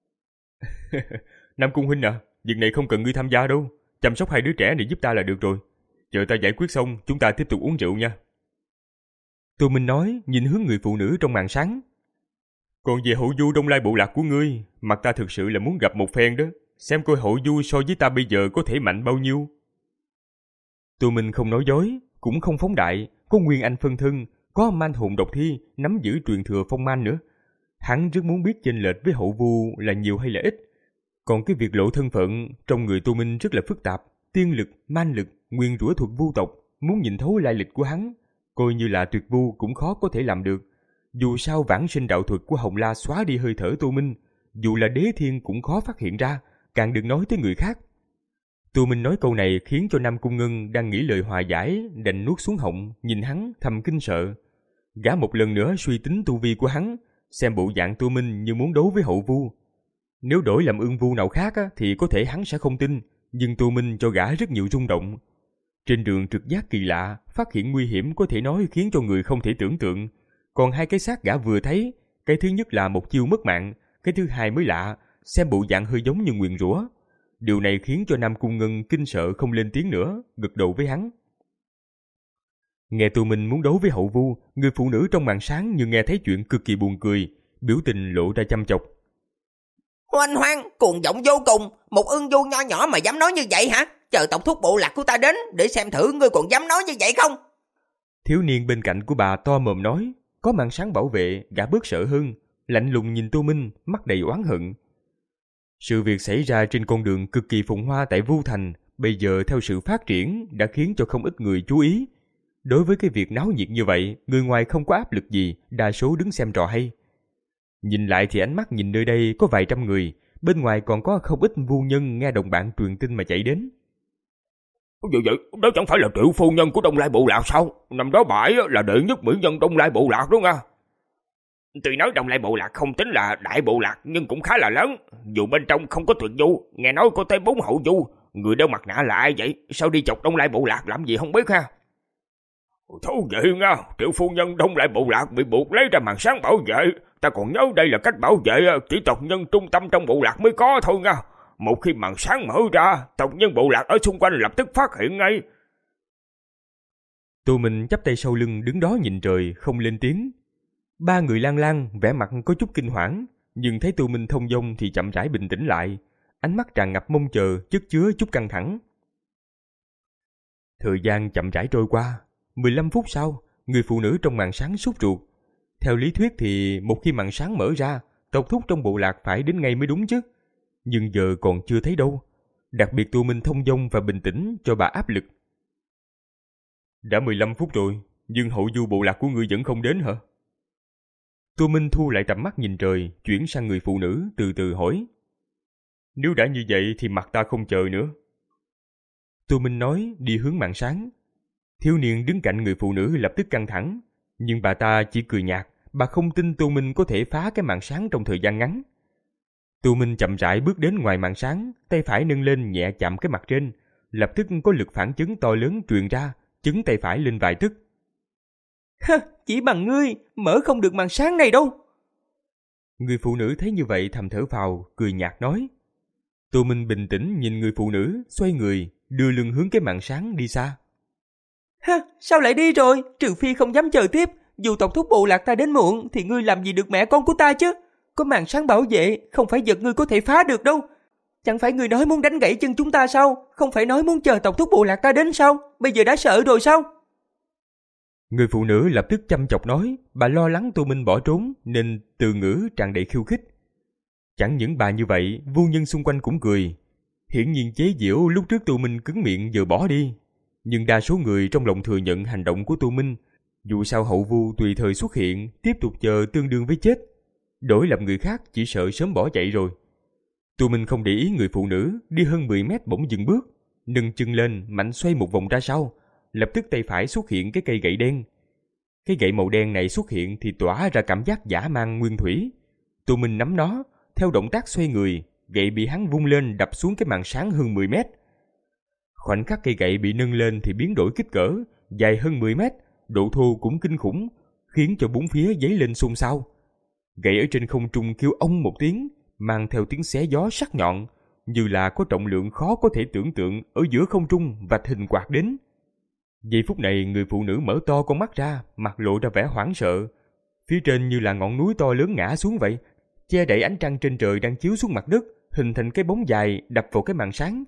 Nam Cung huynh à, việc này không cần ngươi tham gia đâu, chăm sóc hai đứa trẻ này giúp ta là được rồi. Chờ ta giải quyết xong, chúng ta tiếp tục uống rượu nha. Tô Minh nói, nhìn hướng người phụ nữ trong màn sáng. Còn về hậu du Đông Lai bộ lạc của ngươi, mặt ta thực sự là muốn gặp một phen đó, xem coi hậu du so với ta bây giờ có thể mạnh bao nhiêu. Tô Minh không nói dối, cũng không phóng đại, có Nguyên Anh phân thân, có man hồn độc thi, nắm giữ truyền thừa phong man nữa. Hắn rất muốn biết chênh lệch với hậu vu là nhiều hay là ít. Còn cái việc lộ thân phận trong người Tô Minh rất là phức tạp, tiên lực, man lực, nguyên rủa thuật vu tộc, muốn nhìn thấu lai lịch của hắn, coi như là tuyệt vu cũng khó có thể làm được. Dù sao vãng sinh đạo thuật của Hồng La xóa đi hơi thở Tô Minh, dù là đế thiên cũng khó phát hiện ra, càng đừng nói tới người khác. Tô Minh nói câu này khiến cho Nam Cung Ngân đang nghĩ lời hòa giải đành nuốt xuống họng, nhìn hắn thầm kinh sợ. Gã một lần nữa suy tính tu vi của hắn, xem bộ dạng Tô Minh như muốn đấu với hậu vu. Nếu đổi làm ương vu nào khác á, thì có thể hắn sẽ không tin, nhưng Tô Minh cho gã rất nhiều rung động. Trên đường trực giác kỳ lạ, phát hiện nguy hiểm có thể nói khiến cho người không thể tưởng tượng. Còn hai cái xác gã vừa thấy, cái thứ nhất là một chiêu mất mạng, cái thứ hai mới lạ, xem bộ dạng hơi giống như nguyền rủa. Điều này khiến cho Nam Cung Ngân kinh sợ không lên tiếng nữa, gật đầu với hắn. Nghe Tô Minh muốn đấu với hậu vu, người phụ nữ trong màn sáng như nghe thấy chuyện cực kỳ buồn cười, biểu tình lộ ra chăm chọc. Hoành hoang, cuồng vọng vô cùng, một ương du nho nhỏ mà dám nói như vậy hả? Chờ tộc thúc bộ lạc của ta đến để xem thử ngươi còn dám nói như vậy không? Thiếu niên bên cạnh của bà to mồm nói, có màn sáng bảo vệ, gã bớt sợ hơn, lạnh lùng nhìn Tô Minh, mắt đầy oán hận. Sự việc xảy ra trên con đường cực kỳ phồn hoa tại Vu Thành, bây giờ theo sự phát triển đã khiến cho không ít người chú ý. Đối với cái việc náo nhiệt như vậy, người ngoài không có áp lực gì, đa số đứng xem trò hay. Nhìn lại thì ánh mắt nhìn nơi đây có vài trăm người, bên ngoài còn có không ít vu nhân nghe đồng bạn truyền tin mà chạy đến. Vậy vậy, đó chẳng phải là Triệu phu nhân của Đông Lai bộ lạc sao? Năm đó bãi là đệ nhất mỹ nhân Đông Lai bộ lạc đúng không? Tuy nói Đông Lai bộ lạc không tính là đại bộ lạc nhưng cũng khá là lớn. Dù bên trong không có tuyệt du, nghe nói có tới bốn hậu du. Người đeo mặt nạ là ai vậy? Sao đi chọc Đông Lai bộ lạc làm gì không biết ha? Thú vị nha, Triệu phu nhân Đông Lai bộ lạc bị buộc lấy ra màn sáng bảo vệ. Ta còn nhớ đây là cách bảo vệ chỉ tộc nhân trung tâm trong bộ lạc mới có thôi nha. Một khi màn sáng mở ra, tộc nhân bộ lạc ở xung quanh lập tức phát hiện ngay. Tô Minh chắp tay sau lưng đứng đó nhìn trời, không lên tiếng. Ba người lang lang, vẻ mặt có chút kinh hoảng, nhưng thấy Tô Minh thông dong thì chậm rãi bình tĩnh lại, ánh mắt tràn ngập mong chờ, chất chứa chút căng thẳng. Thời gian chậm rãi trôi qua, mười lăm phút sau, người phụ nữ trong màn sáng sốt ruột. Theo lý thuyết thì một khi màn sáng mở ra, tộc thúc trong bộ lạc phải đến ngay mới đúng chứ. Nhưng giờ còn chưa thấy đâu. Đặc biệt Tô Minh thông dong và bình tĩnh cho bà áp lực. Đã mười lăm phút rồi, nhưng hậu du bộ lạc của ngươi vẫn không đến hả? Tô Minh thu lại tầm mắt nhìn trời, chuyển sang người phụ nữ, từ từ hỏi. Nếu đã như vậy thì mặt ta không chờ nữa. Tô Minh nói đi hướng màn sáng. Thiếu niên đứng cạnh người phụ nữ lập tức căng thẳng, nhưng bà ta chỉ cười nhạt, bà không tin Tô Minh có thể phá cái màn sáng trong thời gian ngắn. Tô Minh chậm rãi bước đến ngoài màn sáng, tay phải nâng lên nhẹ chạm cái mặt trên, lập tức có lực phản chấn to lớn truyền ra, chấn tay phải lên vài tức. Ha, chỉ bằng ngươi, mở không được màn sáng này đâu. Người phụ nữ thấy như vậy thầm thở phào, cười nhạt nói. Tô Minh bình tĩnh nhìn người phụ nữ, xoay người, đưa lưng hướng cái màn sáng đi xa. Ha, sao lại đi rồi? Trừ phi không dám chờ tiếp, dù tộc thúc bộ lạc ta đến muộn thì ngươi làm gì được mẹ con của ta chứ? Có màn sáng bảo vệ, không phải vật ngươi có thể phá được đâu. Chẳng phải ngươi nói muốn đánh gãy chân chúng ta sao? Không phải nói muốn chờ tộc thúc bộ lạc ta đến sao? Bây giờ đã sợ rồi sao? Người phụ nữ lập tức chăm chọc nói, bà lo lắng Tô Minh bỏ trốn nên từ ngữ tràn đầy khiêu khích. Chẳng những bà như vậy, vu nhân xung quanh cũng cười. Hiển nhiên chế giễu lúc trước Tô Minh cứng miệng giờ bỏ đi. Nhưng đa số người trong lòng thừa nhận hành động của Tô Minh. Dù sao hậu vu tùy thời xuất hiện, tiếp tục chờ tương đương với chết. Đổi làm người khác chỉ sợ sớm bỏ chạy rồi. Tô Minh không để ý người phụ nữ, đi hơn mười mét bỗng dừng bước, nâng chân lên mạnh xoay một vòng ra sau, lập tức tay phải xuất hiện cái cây gậy đen. Cái gậy màu đen này xuất hiện thì tỏa ra cảm giác dã man nguyên thủy. Tô Minh nắm nó, theo động tác xoay người, gậy bị hắn vung lên đập xuống cái màn sáng hơn mười mét. Khoảnh khắc cây gậy bị nâng lên thì biến đổi kích cỡ, dài hơn mười mét, độ thô cũng kinh khủng, khiến cho bốn phía dấy lên xôn xao. Gậy ở trên không trung kêu ông một tiếng, mang theo tiếng xé gió sắc nhọn, như là có trọng lượng khó có thể tưởng tượng ở giữa không trung vạch hình quạt đến. Giây phút này người phụ nữ mở to con mắt ra, mặt lộ ra vẻ hoảng sợ. Phía trên như là ngọn núi to lớn ngã xuống vậy, che đậy ánh trăng trên trời đang chiếu xuống mặt đất, hình thành cái bóng dài đập vào cái màn sáng.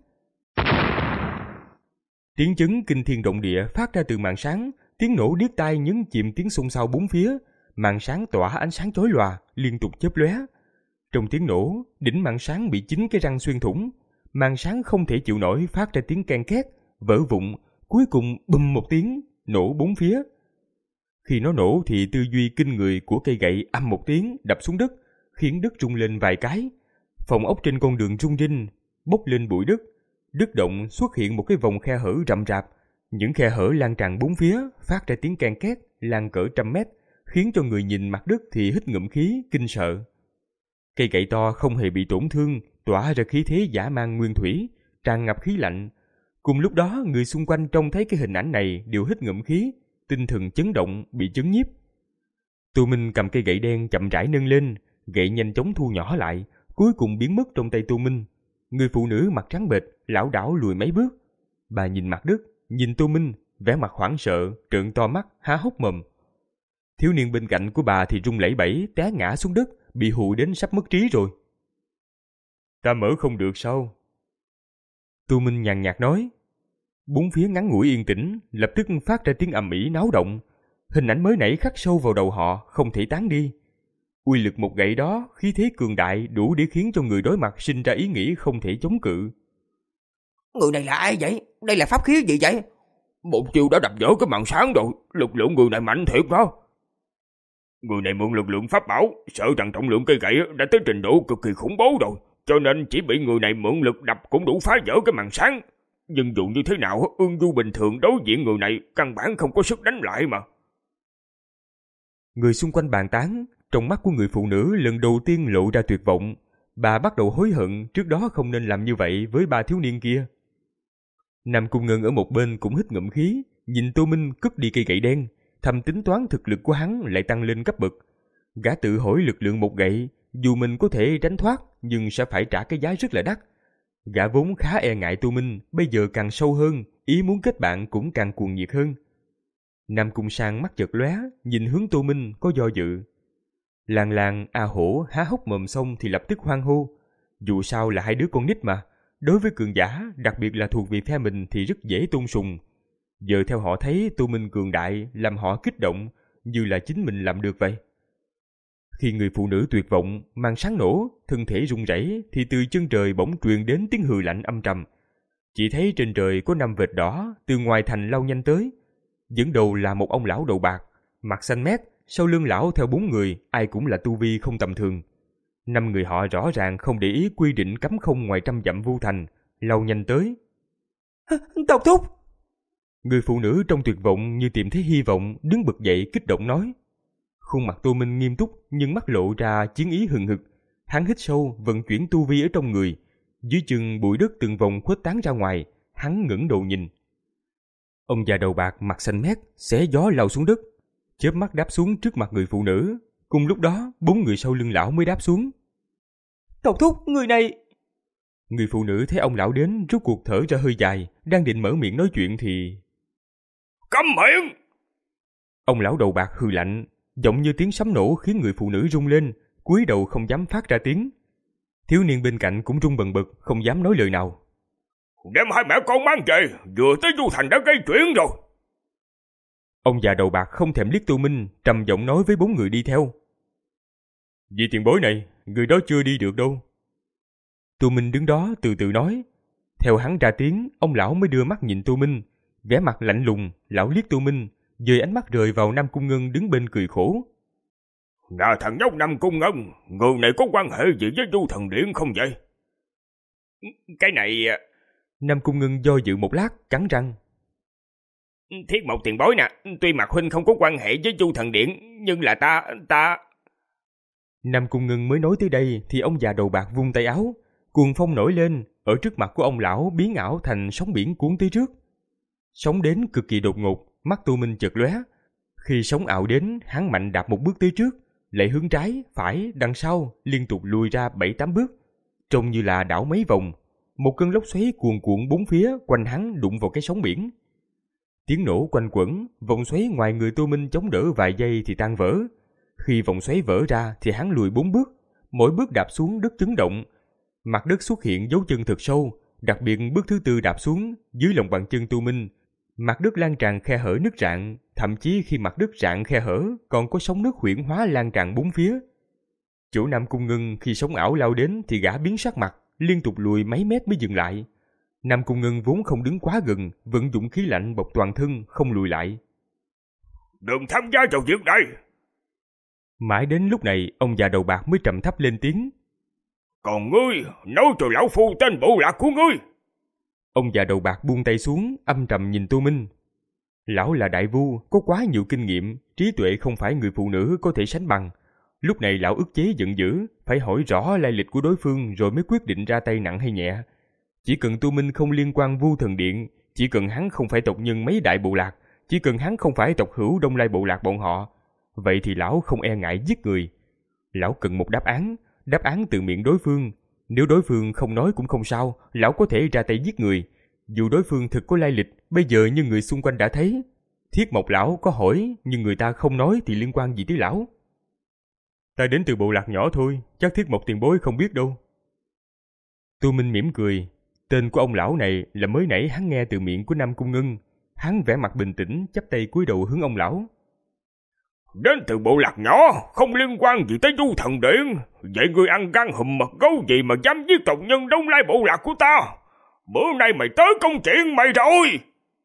Tiếng chấn kinh thiên động địa phát ra từ màn sáng, tiếng nổ điếc tai nhấn chìm tiếng xôn xao bốn phía, màn sáng tỏa ánh sáng chói lòa, liên tục chớp lóe. Trong tiếng nổ, đỉnh màn sáng bị chính cái răng xuyên thủng, màn sáng không thể chịu nổi phát ra tiếng ken két, vỡ vụn, cuối cùng bùm một tiếng, nổ bốn phía. Khi nó nổ thì tư duy kinh người của cây gậy ầm một tiếng đập xuống đất, khiến đất rung lên vài cái. Phòng ốc trên con đường rung rinh, bốc lên bụi đất. Đất động xuất hiện một cái vòng khe hở rậm rạp. Những khe hở lan tràn bốn phía, phát ra tiếng ken két, lan cỡ trăm mét, khiến cho người nhìn mặt đất thì hít ngụm khí, kinh sợ. Cây gậy to không hề bị tổn thương, tỏa ra khí thế dã man nguyên thủy, tràn ngập khí lạnh. Cùng lúc đó, người xung quanh trông thấy cái hình ảnh này đều hít ngụm khí, tinh thần chấn động, bị chấn nhiếp. Tô Minh cầm cây gậy đen chậm rãi nâng lên, gậy nhanh chóng thu nhỏ lại, cuối cùng biến mất trong tay Tô Minh. Người phụ nữ mặt trắng bệch, lảo đảo lùi mấy bước. Bà nhìn mặt đất, nhìn Tô Minh, vẻ mặt hoảng sợ, trợn to mắt, há hốc mồm. Thiếu niên bên cạnh của bà thì rung lẩy bẩy, té ngã xuống đất, bị hù đến sắp mất trí rồi. Ta mở không được sao? Tô Minh nhàn nhạt nói. Bốn phía ngắn ngủi yên tĩnh, lập tức phát ra tiếng ầm ĩ náo động. Hình ảnh mới nãy khắc sâu vào đầu họ, không thể tán đi. Uy lực một gậy đó, khí thế cường đại đủ để khiến cho người đối mặt sinh ra ý nghĩ không thể chống cự. Người này là ai vậy? Đây là pháp khí gì vậy? Một chiêu đã đập vỡ cái màn sáng rồi, lực lượng người này mạnh thiệt đó. Người này mượn lực lượng pháp bảo, sợ rằng trọng lượng cây gậy đã tới trình độ cực kỳ khủng bố rồi, cho nên chỉ bị người này mượn lực đập cũng đủ phá vỡ cái màn sáng. Nhưng dù như thế nào, Ương Du bình thường đối diện người này căn bản không có sức đánh lại mà. Người xung quanh bàn tán, trong mắt của người phụ nữ lần đầu tiên lộ ra tuyệt vọng. Bà bắt đầu hối hận trước đó không nên làm như vậy với ba thiếu niên kia. Nam Cung Ngân ở một bên cũng hít ngụm khí, nhìn Tô Minh cất đi cây gậy đen, thầm tính toán thực lực của hắn lại tăng lên cấp bậc. Gã tự hỏi lực lượng một gậy, dù mình có thể tránh thoát nhưng sẽ phải trả cái giá rất là đắt. Gã vốn khá e ngại Tô Minh, bây giờ càng sâu hơn, ý muốn kết bạn cũng càng cuồng nhiệt hơn. Nam Cung Sang mắt chợt lóe, nhìn hướng Tô Minh có do dự. Làng làng A Hổ há hốc mồm xong thì lập tức hoan hô. Dù sao là hai đứa con nít mà, đối với cường giả, đặc biệt là thuộc về phe mình thì rất dễ tôn sùng. Giờ theo họ thấy Tô Minh cường đại làm họ kích động, như là chính mình làm được vậy. Khi người phụ nữ tuyệt vọng, màn sáng nổ, thân thể rung rẩy thì từ chân trời bỗng truyền đến tiếng hừ lạnh âm trầm. Chỉ thấy trên trời có năm vệt đỏ từ ngoài thành lao nhanh tới. Dẫn đầu là một ông lão đầu bạc, mặt xanh mét, sau lưng lão theo bốn người, ai cũng là tu vi không tầm thường. Năm người họ rõ ràng không để ý quy định cấm không ngoài trăm dặm vu thành, lao nhanh tới. Tộc thúc! Người phụ nữ trong tuyệt vọng như tìm thấy hy vọng, đứng bật dậy kích động nói. Khuôn mặt Tô Minh nghiêm túc nhưng mắt lộ ra chiến ý hừng hực. Hắn hít sâu, vận chuyển tu vi ở trong người. Dưới chân bụi đất từng vòng khuếch tán ra ngoài, hắn ngẩng đầu nhìn. Ông già đầu bạc mặt xanh mét, xé gió lao xuống đất, chớp mắt đáp xuống trước mặt người phụ nữ. Cùng lúc đó, bốn người sau lưng lão mới đáp xuống. Tộc thúc, người này... Người phụ nữ thấy ông lão đến, rút cuộc thở ra hơi dài, đang định mở miệng nói chuyện thì... Câm miệng! Ông lão đầu bạc hừ lạnh, giọng như tiếng sấm nổ khiến người phụ nữ rung lên, cúi đầu không dám phát ra tiếng. Thiếu niên bên cạnh cũng rung bần bật, không dám nói lời nào. Đem hai mẹ con mang về, vừa tới Du Thành đã gây chuyện rồi. Ông già đầu bạc không thèm liếc Tô Minh, trầm giọng nói với bốn người đi theo. Vị tiền bối này, người đó chưa đi được đâu. Tô Minh đứng đó từ từ nói. Theo hắn ra tiếng, ông lão mới đưa mắt nhìn Tô Minh. Vẻ mặt lạnh lùng, lão liếc Tô Minh, dời ánh mắt rời vào Nam Cung Ngân đứng bên cười khổ. Là thằng nhóc Nam Cung Ngân, người này có quan hệ gì với Du Thần Điện không vậy? Cái này... Nam Cung Ngân do dự một lát, cắn răng. Thiết Mộc tiền bối nè, tuy Mạc huynh không có quan hệ với Du Thần Điện, nhưng là ta, ta... Nam Cung Ngân mới nói tới đây thì ông già đầu bạc vung tay áo, cuồng phong nổi lên, ở trước mặt của ông lão biến ảo thành sóng biển cuốn tới trước. Sóng đến cực kỳ đột ngột, mắt Tô Minh chợt lóe. Khi sóng ảo đến, hắn mạnh đạp một bước tới trước, lại hướng trái, phải, đằng sau, liên tục lùi ra bảy tám bước, trông như là đảo mấy vòng. Một cơn lốc xoáy cuồn cuộn bốn phía quanh hắn đụng vào cái sóng biển. Tiếng nổ quanh quẩn, vòng xoáy ngoài người Tô Minh chống đỡ vài giây thì tan vỡ. Khi vòng xoáy vỡ ra thì hắn lùi bốn bước, mỗi bước đạp xuống đất chấn động. Mặt đất xuất hiện dấu chân thật sâu, đặc biệt bước thứ tư đạp xuống, dưới lòng bàn chân Tô Minh, mặt đất lan tràn khe hở nứt rạn, thậm chí khi mặt đất rạn khe hở, còn có sóng nước huyễn hóa lan tràn bốn phía. Chỗ Nam Cung Ngân khi sóng ảo lao đến thì gã biến sắc mặt, liên tục lùi mấy mét mới dừng lại. Nam Cung Ngân vốn không đứng quá gần, vận dụng khí lạnh bọc toàn thân, không lùi lại. Đừng tham gia vào việc này. Mãi đến lúc này, ông già đầu bạc mới trầm thấp lên tiếng. Còn ngươi, nói cho lão phu tên bộ lạc của ngươi. Ông già đầu bạc buông tay xuống, âm trầm nhìn Tô Minh. Lão là đại vu, có quá nhiều kinh nghiệm, trí tuệ không phải người phụ nữ có thể sánh bằng. Lúc này lão ức chế giận dữ, phải hỏi rõ lai lịch của đối phương rồi mới quyết định ra tay nặng hay nhẹ. Chỉ cần Tô Minh không liên quan Vu Thần Điện, chỉ cần hắn không phải tộc nhân mấy đại bộ lạc, chỉ cần hắn không phải tộc hữu Đông Lai bộ lạc bọn họ, vậy thì lão không e ngại giết người. Lão cần một đáp án, đáp án từ miệng đối phương. Nếu đối phương không nói cũng không sao, lão có thể ra tay giết người. Dù đối phương thực có lai lịch, bây giờ như người xung quanh đã thấy. Thiết Mộc lão có hỏi, nhưng người ta không nói thì liên quan gì tới lão? Ta đến từ bộ lạc nhỏ thôi, chắc Thiết Mộc tiền bối không biết đâu. Tô Minh mỉm cười. Tên của ông lão này là mới nãy hắn nghe từ miệng của Nam Cung Ngân. Hắn vẻ mặt bình tĩnh, chắp tay cúi đầu hướng ông lão. Đến từ bộ lạc nhỏ, không liên quan gì tới Du Thần Điện. Vậy ngươi ăn gan hùm mật gấu gì mà dám giết tộc nhân Đông Lai bộ lạc của ta? Bữa nay mày tới công chuyện mày rồi.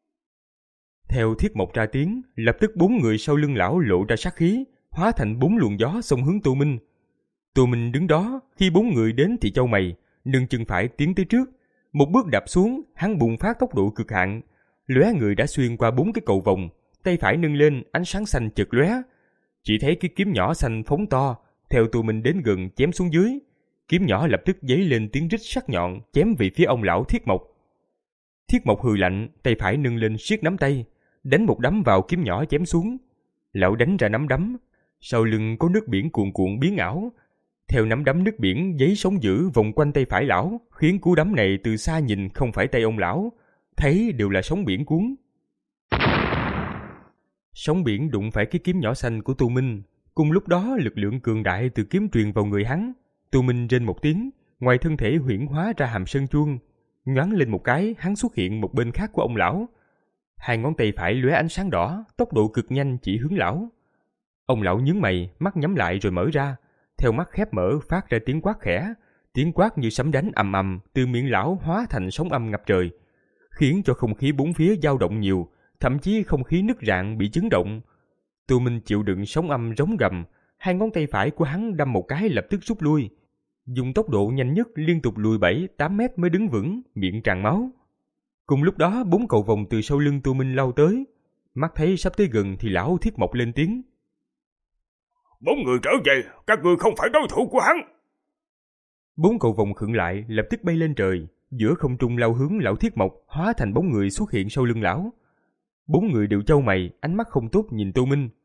Theo Thiết Mộc ra tiếng, lập tức bốn người sau lưng lão lộ ra sát khí, hóa thành bốn luồng gió xông hướng Tô Minh. Tô Minh đứng đó, khi bốn người đến thì chau mày, nâng chân phải tiến tới trước. Một bước đạp xuống, hắn bùng phát tốc độ cực hạn. Lóe người đã xuyên qua bốn cái cầu vòng, tay phải nâng lên, ánh sáng xanh chợt lóe. Chỉ thấy cái kiếm nhỏ xanh phóng to, theo Tô Minh đến gần chém xuống dưới. Kiếm nhỏ lập tức giấy lên tiếng rít sắc nhọn, chém về phía ông lão Thiết Mộc. Thiết Mộc hừ lạnh, tay phải nâng lên siết nắm tay, đánh một đấm vào kiếm nhỏ chém xuống. Lão đánh ra nắm đấm, sau lưng có nước biển cuồn cuộn biến ảo. Theo nắm đấm nước biển giấy sóng dữ vòng quanh tay phải lão, khiến cú đấm này từ xa nhìn không phải tay ông lão, thấy đều là sóng biển cuốn. Sóng biển đụng phải cái kiếm nhỏ xanh của Tô Minh. Cùng lúc đó lực lượng cường đại từ kiếm truyền vào người hắn. Tô Minh rên một tiếng, ngoài thân thể huyễn hóa ra hàm sơn chuông. Nhoáng lên một cái, hắn xuất hiện một bên khác của ông lão. Hai ngón tay phải lóe ánh sáng đỏ, tốc độ cực nhanh chỉ hướng lão. Ông lão nhướng mày, mắt nhắm lại rồi mở ra. Theo mắt khép mở phát ra tiếng quát khẽ. Tiếng quát như sấm đánh ầm ầm từ miệng lão hóa thành sóng âm ngập trời, khiến cho không khí bốn phía dao động nhiều, thậm chí không khí nứt rạn bị chấn động. Tô Minh chịu đựng sóng âm rống gầm, hai ngón tay phải của hắn đâm một cái lập tức rút lui, dùng tốc độ nhanh nhất liên tục lùi bảy tám mét mới đứng vững, miệng tràn máu. Cùng lúc đó bốn cầu vòng từ sau lưng Tô Minh lao tới, mắt thấy sắp tới gần thì lão Thiết Mộc lên tiếng. Bốn người trở về, các ngươi không phải đối thủ của hắn. Bốn cầu vòng khựng lại, lập tức bay lên trời, giữa không trung lao hướng lão Thiết Mộc, hóa thành bóng người xuất hiện sau lưng lão. Bốn người đều chau mày, ánh mắt không tốt nhìn Tô Minh.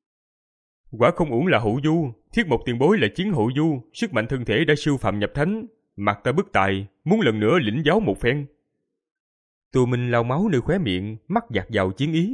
Quả không uổng là hữu du, Thiết Mộc tiền bối là chiến hữu du, sức mạnh thân thể đã siêu phàm nhập thánh, mặt ta bất tài, muốn lần nữa lĩnh giáo một phen. Tô Minh lau máu nơi khóe miệng, mắt dạt vào chiến ý.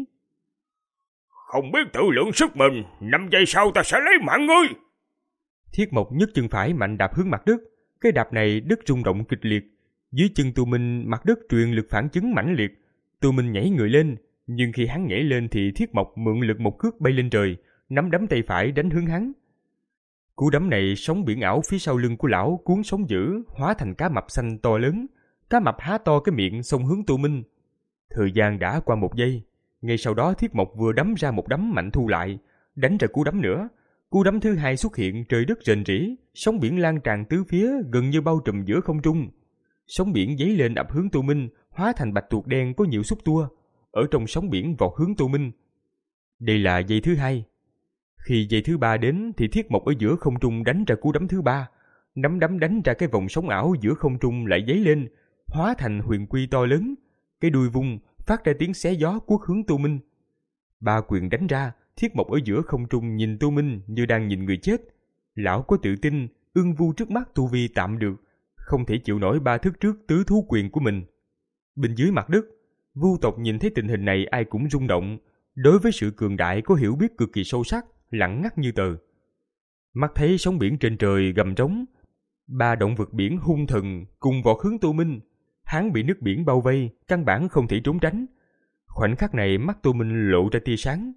Không biết tự lượng sức mình, năm giây sau ta sẽ lấy mạng ngươi. Thiết Mộc nhấc chân phải mạnh đạp hướng mặt đất, cái đạp này đất rung động kịch liệt. Dưới chân Tô Minh mặt đất truyền lực phản chấn mãnh liệt. Tô Minh nhảy người lên, nhưng khi hắn nhảy lên thì Thiết Mộc mượn lực một cước bay lên trời, nắm đấm tay phải đánh hướng hắn. Cú đấm này sóng biển ảo phía sau lưng của lão cuốn sóng dữ, hóa thành cá mập xanh to lớn. Cá mập há to cái miệng xông hướng Tô Minh. Thời gian đã qua một giây, ngay sau đó Thiết Mộc vừa đấm ra một đấm mạnh thu lại, đánh ra cú đấm nữa. Cú đấm thứ hai xuất hiện, trời đất rền rĩ, sóng biển lan tràn tứ phía, gần như bao trùm giữa không trung. Sóng biển dấy lên ập hướng Tô Minh, hóa thành bạch tuộc đen có nhiều xúc tua, ở trong sóng biển vọt hướng Tô Minh. Đây là giây thứ hai. Khi giây thứ ba đến thì Thiết Mộc ở giữa không trung đánh ra cú đấm thứ ba, nắm đấm đánh ra cái vòng sóng ảo giữa không trung lại dấy lên, hóa thành huyền quy to lớn, cái đuôi vung phát ra tiếng xé gió cuốc hướng Tô Minh. Ba quyền đánh ra, Thiết Mộc ở giữa không trung nhìn Tô Minh như đang nhìn người chết. Lão có tự tin, ương vu trước mắt tu vi tạm được, không thể chịu nổi ba thức trước tứ thú quyền của mình. Bên dưới mặt đất, Vu tộc nhìn thấy tình hình này ai cũng rung động, đối với sự cường đại có hiểu biết cực kỳ sâu sắc, lặng ngắt như tờ. Mắt thấy sóng biển trên trời gầm trống, ba động vật biển hung thần cùng vọt hướng Tô Minh. Hắn bị nước biển bao vây, căn bản không thể trốn tránh. Khoảnh khắc này mắt Tô Minh lộ ra tia sáng.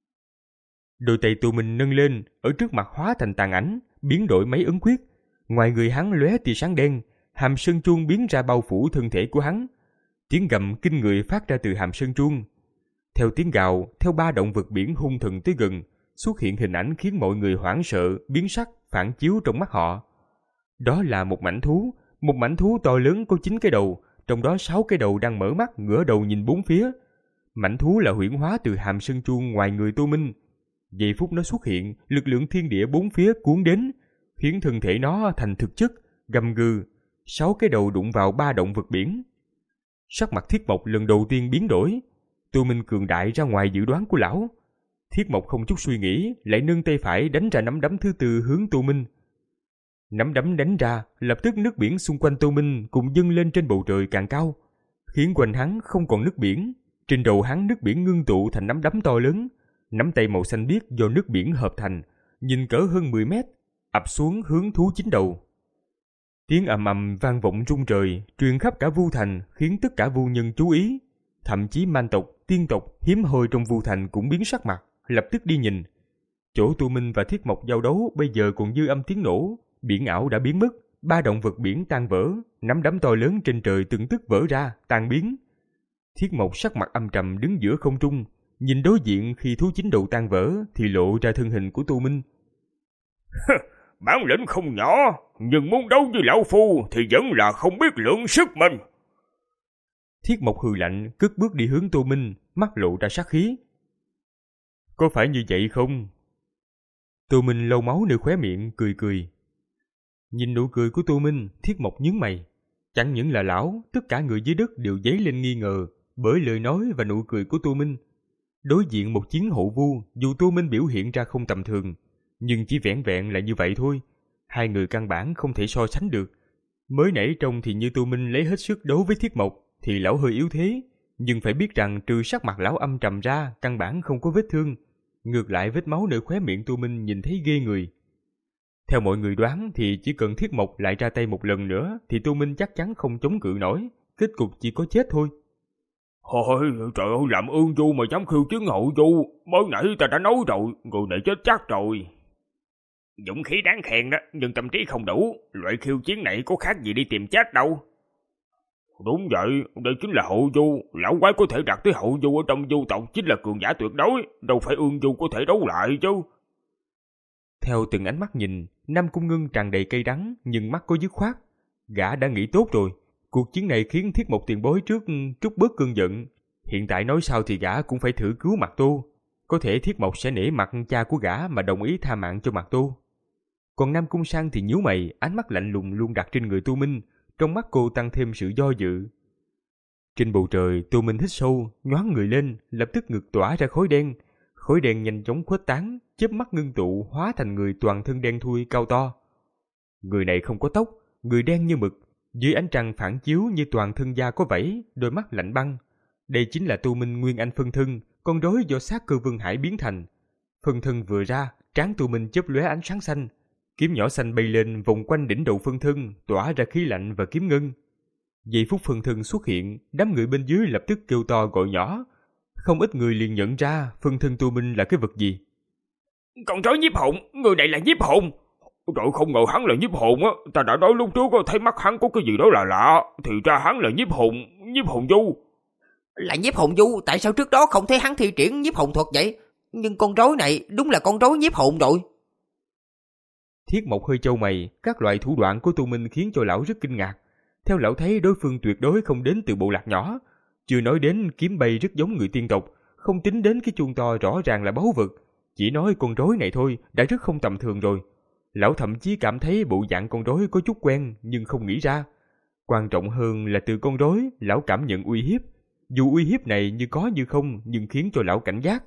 Đôi tay Tô Minh nâng lên, ở trước mặt hóa thành tàn ảnh, biến đổi mấy ấn quyết. Ngoài người hắn lóe tia sáng đen, hàm sơn chuông biến ra bao phủ thân thể của hắn. Tiếng gầm kinh người phát ra từ hàm sơn chuông. Theo tiếng gào, theo ba động vật biển hung thần tới gần, xuất hiện hình ảnh khiến mọi người hoảng sợ, biến sắc, phản chiếu trong mắt họ. Đó là một mảnh thú, một mảnh thú to lớn có chín cái đầu, trong đó sáu cái đầu đang mở mắt ngửa đầu nhìn bốn phía. Mảnh thú là huyễn hóa từ hàm sơn chuông ngoài người Tô Minh. Giây phút nó xuất hiện, lực lượng thiên địa bốn phía cuốn đến, khiến thân thể nó thành thực chất, gầm gừ. Sáu cái đầu đụng vào ba động vật biển. Sắc mặt Thiết Mộc lần đầu tiên biến đổi. Tô Minh cường đại ra ngoài dự đoán của lão. Thiết Mộc không chút suy nghĩ, lại nâng tay phải đánh ra nắm đấm thứ tư hướng Tô Minh. Nắm đấm đánh ra, lập tức nước biển xung quanh Tô Minh cùng dâng lên trên bầu trời càng cao, khiến quanh hắn không còn nước biển. Trên đầu hắn nước biển ngưng tụ thành nắm đấm to lớn, nắm tay màu xanh biếc do nước biển hợp thành, nhìn cỡ hơn mười mét, ập xuống hướng thú chín đầu. Tiếng ầm ầm vang vọng rung trời, truyền khắp cả Vu Thành, khiến tất cả Vu nhân chú ý. Thậm chí man tộc, tiên tộc hiếm hoi trong Vu Thành cũng biến sắc mặt, lập tức đi nhìn. Chỗ Tô Minh và Thiết Mộc giao đấu bây giờ còn dư âm tiếng nổ, biển ảo đã biến mất, ba động vật biển tan vỡ, nắm đấm to lớn trên trời từng tức vỡ ra, tan biến. Thiết Mộc sắc mặt âm trầm đứng giữa không trung, nhìn đối diện khi thú chín đầu tan vỡ thì lộ ra thân hình của Tô Minh. Bản lĩnh không nhỏ, nhưng muốn đấu với lão phu thì vẫn là không biết lượng sức mình. Thiết Mộc hừ lạnh, cất bước đi hướng Tô Minh, mắt lộ ra sát khí. Có phải như vậy không? Tô Minh lau máu nơi khóe miệng, cười cười. Nhìn nụ cười của Tô Minh, Thiết Mộc nhướng mày. Chẳng những là lão, tất cả người dưới đất đều dấy lên nghi ngờ bởi lời nói và nụ cười của Tô Minh. Đối diện một chiến hộ vu, dù Tô Minh biểu hiện ra không tầm thường, nhưng chỉ vẻn vẹn là như vậy thôi. Hai người căn bản không thể so sánh được. Mới nãy trông thì như Tô Minh lấy hết sức đấu với Thiết Mộc, thì lão hơi yếu thế. Nhưng phải biết rằng trừ sắc mặt lão âm trầm ra, căn bản không có vết thương. Ngược lại vết máu nơi khóe miệng Tô Minh nhìn thấy ghê người. Theo mọi người đoán thì chỉ cần Thiết Mộc lại ra tay một lần nữa thì Tô Minh chắc chắn không chống cự nổi, kết cục chỉ có chết thôi. Thôi, trời ơi, làm ương du mà dám khiêu chiến hậu du, mới nãy ta đã nói rồi, người này chết chắc rồi. Dũng khí đáng khen đó, nhưng tâm trí không đủ, loại khiêu chiến này có khác gì đi tìm chết đâu. Đúng vậy, đây chính là hậu du, lão quái có thể đạt tới hậu du ở trong du tộc chính là cường giả tuyệt đối, đâu phải ương du có thể đấu lại chứ. Theo từng ánh mắt nhìn, Nam Cung Ngân tràn đầy cay đắng nhưng mắt có dứt khoát. Gã đã nghĩ tốt rồi, cuộc chiến này khiến Thiết Mộc tiền bối trước trút bớt cơn giận. Hiện tại nói sao thì gã cũng phải thử cứu Mạc Tô. Có thể Thiết Mộc sẽ nể mặt cha của gã mà đồng ý tha mạng cho Mạc Tô. Còn Nam Cung Sang thì nhíu mày, ánh mắt lạnh lùng luôn đặt trên người Tô Minh, trong mắt cô tăng thêm sự do dự. Trên bầu trời, Tô Minh hít sâu, nhoáng người lên, lập tức ngực tỏa ra khói đen. Khói đen nhanh chóng khuếch tán, chớp mắt ngưng tụ hóa thành người toàn thân đen thui cao to. Người này không có tóc, người đen như mực, dưới ánh trăng phản chiếu như toàn thân da có vảy, đôi mắt lạnh băng. Đây chính là Tô Minh nguyên anh phân thân, con rối do sát cơ Vân Hải biến thành. Phân thân vừa ra, trán Tô Minh chớp lóe ánh sáng xanh, kiếm nhỏ xanh bay lên vòng quanh đỉnh đầu phân thân, tỏa ra khí lạnh và kiếm ngân. Giây phút phân thân xuất hiện, đám người bên dưới lập tức kêu to gọi nhỏ. Không ít người liền nhận ra phân thân Tô Minh là cái vật gì. Con rối nhiếp hồn, người này là nhiếp hồn. Trời, không ngờ hắn là nhiếp hồn á, ta đã nói lúc trước thấy mắt hắn có cái gì đó là lạ, thì ra hắn là nhiếp hồn, nhiếp hồn du. Là nhiếp hồn du, tại sao trước đó không thấy hắn thi triển nhiếp hồn thuật vậy? Nhưng con rối này đúng là con rối nhiếp hồn rồi. Thiết Mộc hơi chau mày, các loại thủ đoạn của Tô Minh khiến cho lão rất kinh ngạc. Theo lão thấy đối phương tuyệt đối không đến từ bộ lạc nhỏ, chưa nói đến kiếm bay rất giống người tiên tộc, không tính đến cái chuông to rõ ràng là báu vật, chỉ nói con rối này thôi đã rất không tầm thường rồi. Lão thậm chí cảm thấy bộ dạng con rối có chút quen nhưng không nghĩ ra. Quan trọng hơn là từ con rối, lão cảm nhận uy hiếp. Dù uy hiếp này như có như không nhưng khiến cho lão cảnh giác.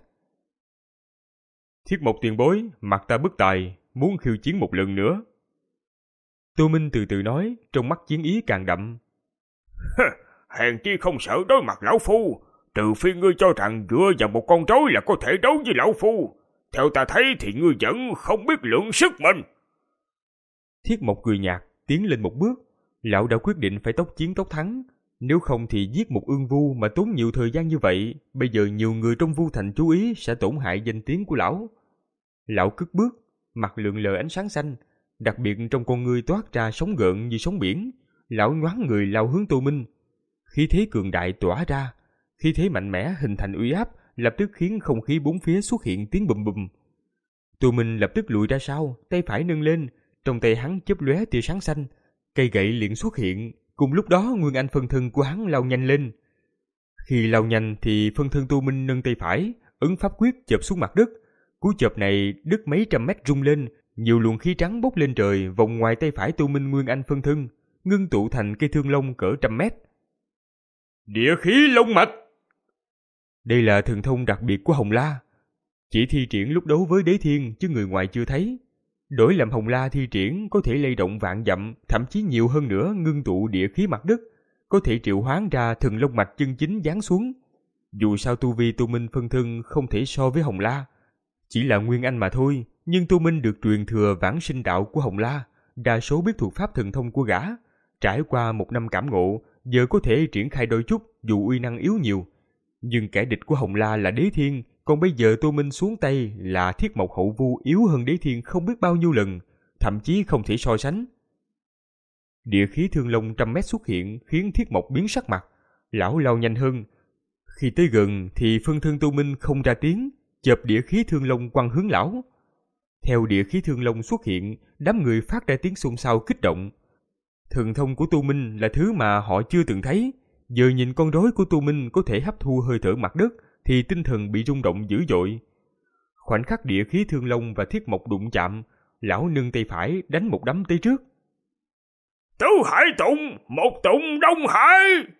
Thiết Mộc tiền bối, mặt ta bất tài, muốn khiêu chiến một lần nữa. Tô Minh từ từ nói, trong mắt chiến ý càng đậm. hèn chi không sợ đối mặt lão phu, trừ phi ngươi cho rằng dựa vào một con rối là có thể đấu với lão phu. Theo ta thấy thì ngươi vẫn không biết lượng sức mình. Thiết Mộc cười nhạt, tiến lên một bước. Lão đã quyết định phải tốc chiến tốc thắng. Nếu không thì giết một ương vu mà tốn nhiều thời gian như vậy, bây giờ nhiều người trong Vu Thành chú ý sẽ tổn hại danh tiếng của lão. Lão cất bước, mặt lượn lờ ánh sáng xanh, đặc biệt trong con ngươi toát ra sóng gợn như sóng biển. Lão nhoáng người lao hướng Tô Minh. Khí thế cường đại tỏa ra, khí thế mạnh mẽ hình thành uy áp, lập tức khiến không khí bốn phía xuất hiện tiếng bùm bùm. Tô Minh lập tức lùi ra sau, tay phải nâng lên, trong tay hắn chớp lóe tia sáng xanh, cây gậy liền xuất hiện. Cùng lúc đó Nguyên Anh phân thân của hắn lao nhanh lên. Khi lao nhanh thì phân thân Tô Minh nâng tay phải, ấn pháp quyết chộp xuống mặt đất. Cú chộp này đứt mấy trăm mét rung lên, nhiều luồng khí trắng bốc lên trời vòng ngoài tay phải Tô Minh Nguyên Anh phân thân, ngưng tụ thành cây thương long cỡ trăm mét. Địa khí long mạch. Đây là thần thông đặc biệt của Hồng La, chỉ thi triển lúc đấu với Đế Thiên chứ người ngoài chưa thấy. Đổi làm Hồng La thi triển có thể lay động vạn dặm, thậm chí nhiều hơn nữa, ngưng tụ địa khí mặt đất, có thể triệu hoán ra thần long mạch chân chính giáng xuống. Dù sao tu vi Tô Minh phân thân không thể so với Hồng La, chỉ là Nguyên Anh mà thôi, nhưng Tô Minh được truyền thừa vãng sinh đạo của Hồng La, đa số biết thuộc pháp thần thông của gã. Trải qua một năm cảm ngộ, giờ có thể triển khai đôi chút dù uy năng yếu nhiều. Nhưng kẻ địch của Hồng La là Đế Thiên, còn bây giờ Tô Minh xuống tay là Thiết Mộc hậu vu yếu hơn Đế Thiên không biết bao nhiêu lần, thậm chí không thể so sánh. Địa khí thương long trăm mét xuất hiện khiến Thiết Mộc biến sắc mặt, lão lao nhanh hơn. Khi tới gần thì phân thân Tô Minh không ra tiếng, chộp địa khí thương long quăng hướng lão. Theo địa khí thương long xuất hiện, đám người phát ra tiếng xôn xao kích động. Thần thông của Tô Minh là thứ mà họ chưa từng thấy. Giờ nhìn con rối của Tô Minh có thể hấp thu hơi thở mặt đất thì tinh thần bị rung động dữ dội. Khoảnh khắc địa khí thương long và Thiết Mộc đụng chạm, lão nâng tay phải đánh một đấm tới trước. Tứ hải tụng, một tụng Đông Hải.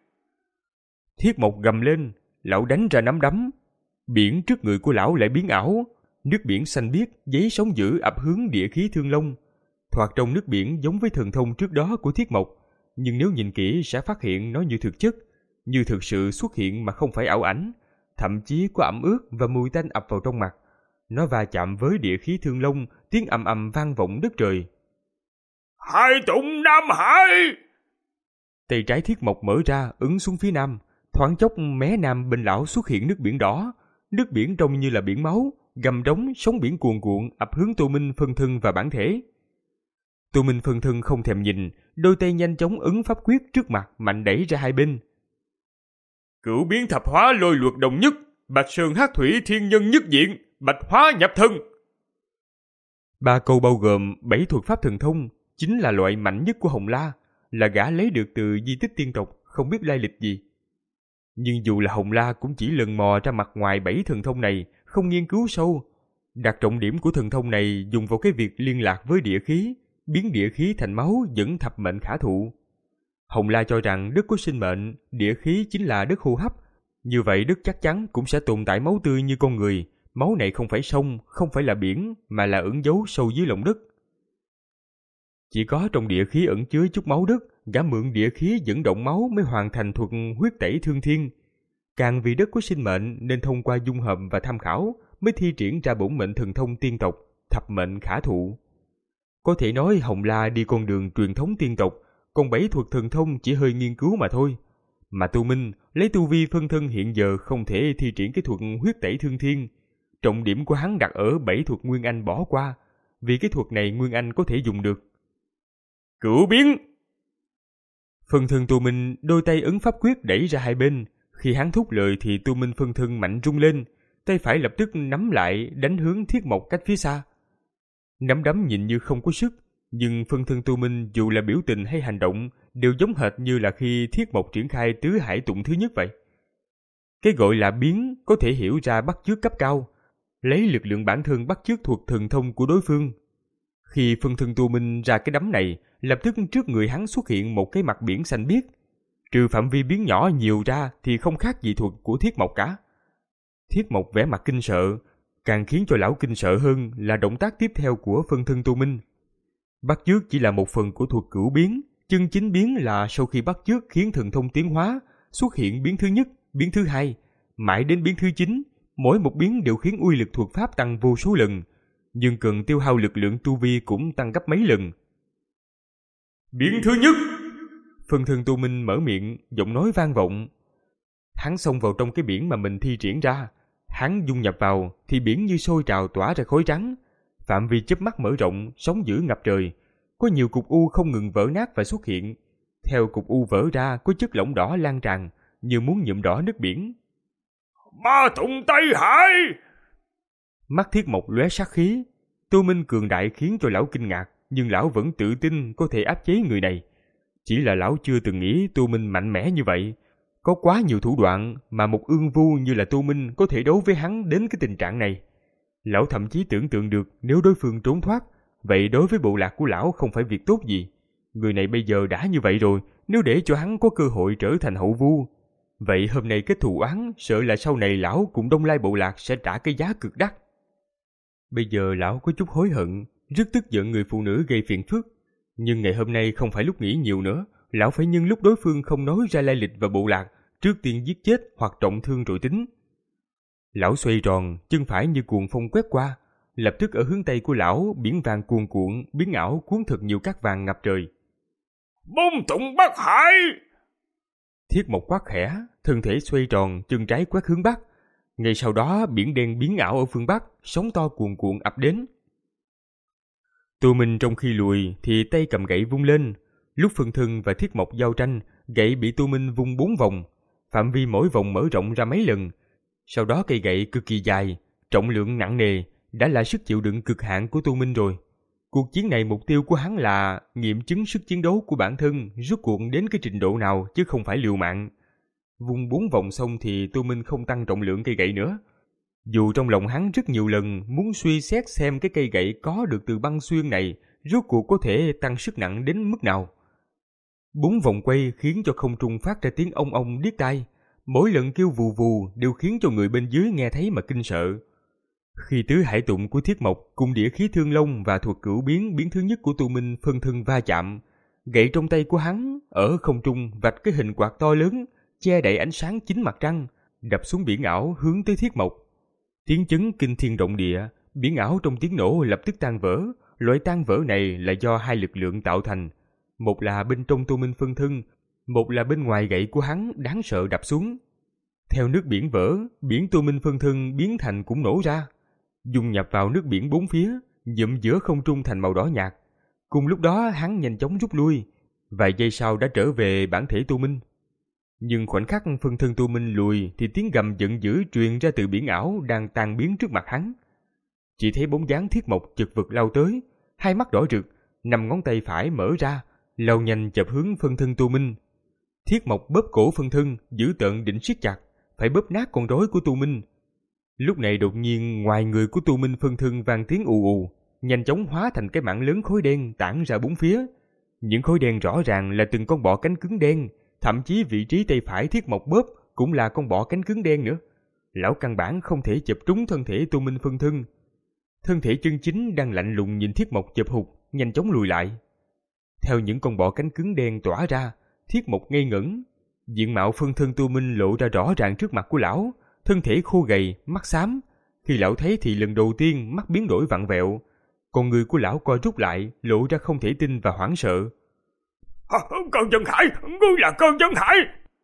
Thiết Mộc gầm lên, lão đánh ra nắm đấm. Biển trước người của lão lại biến ảo, nước biển xanh biếc giấy sóng dữ ập hướng địa khí thương long. Thoạt trong nước biển giống với thần thông trước đó của Thiết Mộc, nhưng nếu nhìn kỹ sẽ phát hiện nó như thực chất, như thực sự xuất hiện mà không phải ảo ảnh, thậm chí có ẩm ướt và mùi tanh ập vào trong mặt. Nó va chạm với địa khí thương long, tiếng ầm ầm vang vọng đất trời. Hai tụng Nam Hải. Tay trái Thiết Mộc mở ra ứng xuống phía nam, thoáng chốc mé nam bên lão xuất hiện nước biển đỏ, nước biển trông như là biển máu, gầm đống sóng biển cuồn cuộn ập hướng Tô Minh phân thân và bản thể. Tô Minh phân thân không thèm nhìn, đôi tay nhanh chóng ấn pháp quyết trước mặt mạnh đẩy ra hai bên. Cửu biến thập hóa lôi luật đồng nhất, bạch sơn hắc thủy thiên nhân nhất diện, bạch hóa nhập thân. Ba câu bao gồm bảy thuật pháp thần thông, chính là loại mạnh nhất của Hồng La, là gã lấy được từ di tích tiên tộc, không biết lai lịch gì. Nhưng dù là Hồng La cũng chỉ lần mò ra mặt ngoài bảy thần thông này, không nghiên cứu sâu. Đặt trọng điểm của thần thông này dùng vào cái việc liên lạc với địa khí, biến địa khí thành máu dẫn thập mệnh khả thụ. Hồng La cho rằng đất có sinh mệnh, địa khí chính là đất hô hấp. Như vậy đất chắc chắn cũng sẽ tồn tại máu tươi như con người. Máu này không phải sông, không phải là biển, mà là ẩn giấu sâu dưới lòng đất. Chỉ có trong địa khí ẩn chứa chút máu đất, gã mượn địa khí dẫn động máu mới hoàn thành thuật huyết tẩy thương thiên. Càng vì đất có sinh mệnh nên thông qua dung hợp và tham khảo mới thi triển ra bổn mệnh thần thông tiên tộc, thập mệnh khả thụ. Có thể nói Hồng La đi con đường truyền thống tiên tộc, còn bảy thuật thần thông chỉ hơi nghiên cứu mà thôi. Mà Tô Minh lấy tu vi phân thân hiện giờ không thể thi triển cái thuật huyết tẩy thương thiên. Trọng điểm của hắn đặt ở bảy thuật Nguyên Anh bỏ qua, vì cái thuật này Nguyên Anh có thể dùng được. Cửu biến. Phân thân Tô Minh đôi tay ấn pháp quyết đẩy ra hai bên. Khi hắn thúc lời thì Tô Minh phân thân mạnh rung lên, tay phải lập tức nắm lại đánh hướng Thiết Mộc cách phía xa. Nắm đấm nhìn như không có sức, nhưng phân thân Tô Minh dù là biểu tình hay hành động đều giống hệt như là khi Thiết Mộc triển khai tứ hải tụng thứ nhất vậy. Cái gọi là biến có thể hiểu ra bắt chước cấp cao, lấy lực lượng bản thân bắt chước thuật thần thông của đối phương. Khi phân thân Tô Minh ra cái đấm này, lập tức trước người hắn xuất hiện một cái mặt biển xanh biếc. Trừ phạm vi biến nhỏ nhiều ra thì không khác gì thuật của Thiết Mộc cả. Thiết Mộc vẻ mặt kinh sợ, càng khiến cho lão kinh sợ hơn là động tác tiếp theo của phân thân Tô Minh. Bắt chước chỉ là một phần của thuật cửu biến, chân chính biến là sau khi bắt chước khiến thần thông tiến hóa, xuất hiện biến thứ nhất, biến thứ hai, mãi đến biến thứ chín, mỗi một biến đều khiến uy lực thuật pháp tăng vô số lần, nhưng cần tiêu hao lực lượng tu vi cũng tăng gấp mấy lần. Biến thứ nhất! Phân thân Tu Minh mở miệng, giọng nói vang vọng. Hắn xông vào trong cái biển mà mình thi triển ra. Hắn dung nhập vào thì biển như sôi trào tỏa ra khói trắng. Phạm vi chớp mắt mở rộng, sóng dữ ngập trời. Có nhiều cục u không ngừng vỡ nát và xuất hiện. Theo cục u vỡ ra có chất lỏng đỏ lan tràn, như muốn nhuộm đỏ nước biển. Ma Tụng Tây Hải! Mắt Thiết Mộc lóe sát khí. Tu Minh cường đại khiến cho lão kinh ngạc, nhưng lão vẫn tự tin có thể áp chế người này. Chỉ là lão chưa từng nghĩ Tu Minh mạnh mẽ như vậy. Có quá nhiều thủ đoạn mà một ương vu như là Tu Minh có thể đấu với hắn đến cái tình trạng này. Lão thậm chí tưởng tượng được nếu đối phương trốn thoát, vậy đối với bộ lạc của lão không phải việc tốt gì. Người này bây giờ đã như vậy rồi, nếu để cho hắn có cơ hội trở thành hậu vu, vậy hôm nay kết thù oán, sợ là sau này lão cùng Đông Lai bộ lạc sẽ trả cái giá cực đắt. Bây giờ lão có chút hối hận, rất tức giận người phụ nữ gây phiền phức. Nhưng ngày hôm nay không phải lúc nghĩ nhiều nữa, lão phải nhân lúc đối phương không nói ra lai lịch và bộ lạc, trước tiên giết chết hoặc trọng thương rồi tính. Lão xoay tròn, chân phải như cuồng phong quét qua, lập tức ở hướng tây của lão biển vàng cuồn cuộn, biến ảo cuốn thật nhiều cát vàng ngập trời. Bông Tụng Bắc Hải! Thiết Mộc quát khẽ, thân thể xoay tròn, chân trái quét hướng bắc. Ngay sau đó biển đen biến ảo ở phương bắc, sóng to cuồn cuộn ập đến. Tu Minh trong khi lùi thì tay cầm gậy vung lên. Lúc phân thân và Thiết Mộc giao tranh, gậy bị Tu Minh vung bốn vòng, phạm vi mỗi vòng mở rộng ra mấy lần. Sau đó cây gậy cực kỳ dài, trọng lượng nặng nề, đã là sức chịu đựng cực hạn của Tu Minh rồi. Cuộc chiến này mục tiêu của hắn là nghiệm chứng sức chiến đấu của bản thân rốt cuộc đến cái trình độ nào chứ không phải liều mạng. Vung bốn vòng xong thì Tu Minh không tăng trọng lượng cây gậy nữa. Dù trong lòng hắn rất nhiều lần muốn suy xét xem cái cây gậy có được từ băng xuyên này rốt cuộc có thể tăng sức nặng đến mức nào. Bốn vòng quay khiến cho không trung phát ra tiếng ong ong điếc tai. Mỗi lần kêu vù vù đều khiến cho người bên dưới nghe thấy mà kinh sợ. Khi tứ hải tụng của Thiết Mộc cùng địa khí thương long và thuật cửu biến biến thứ nhất của Tu Minh phân thân va chạm, gậy trong tay của hắn ở không trung vạch cái hình quạt to lớn, che đậy ánh sáng chính mặt trăng, đập xuống biển ảo hướng tới Thiết Mộc. Tiếng chấn kinh thiên động địa, biển ảo trong tiếng nổ lập tức tan vỡ. Loại tan vỡ này là do hai lực lượng tạo thành, một là bên trong Tu Minh phân thân, một là bên ngoài gậy của hắn đáng sợ đập xuống. Theo nước biển vỡ, biển Tu Minh phân thân biến thành cũng nổ ra, dung nhập vào nước biển bốn phía, nhuộm giữa không trung thành màu đỏ nhạt. Cùng lúc đó hắn nhanh chóng rút lui, vài giây sau đã trở về bản thể Tu Minh. Nhưng khoảnh khắc phân thân Tu Minh lùi thì tiếng gầm giận dữ truyền ra từ biển ảo đang tan biến trước mặt hắn. Chỉ thấy bóng dáng Thiết Mộc chực vực lao tới, hai mắt đỏ rực, năm ngón tay phải mở ra, lao nhanh chập hướng phân thân Tu Minh. Thiết Mộc bóp cổ phân thân, giữ tợn định siết chặt, phải bóp nát con rối của Tu Minh. Lúc này đột nhiên ngoài người của Tu Minh phân thân vang tiếng ù ù, nhanh chóng hóa thành cái mảng lớn khói đen tản ra bốn phía. Những khói đen rõ ràng là từng con bọ cánh cứng đen, thậm chí vị trí tay phải Thiết Mộc bóp cũng là con bọ cánh cứng đen nữa. Lão căn bản không thể chụp trúng thân thể Tu Minh phân thân. Thân thể chân chính đang lạnh lùng nhìn Thiết Mộc chụp hụt, nhanh chóng lùi lại. Theo những con bọ cánh cứng đen tỏa ra, Thiết Mộc ngây ngẩn. Diện mạo phân thân Tu Minh lộ ra rõ ràng trước mặt của lão, thân thể khô gầy, mắt xám. Khi lão thấy thì lần đầu tiên mắt biến đổi vặn vẹo. Con người của lão co rút lại, lộ ra không thể tin và hoảng sợ. À, Cơ Vân Hải, ngươi là Cơ Vân Hải!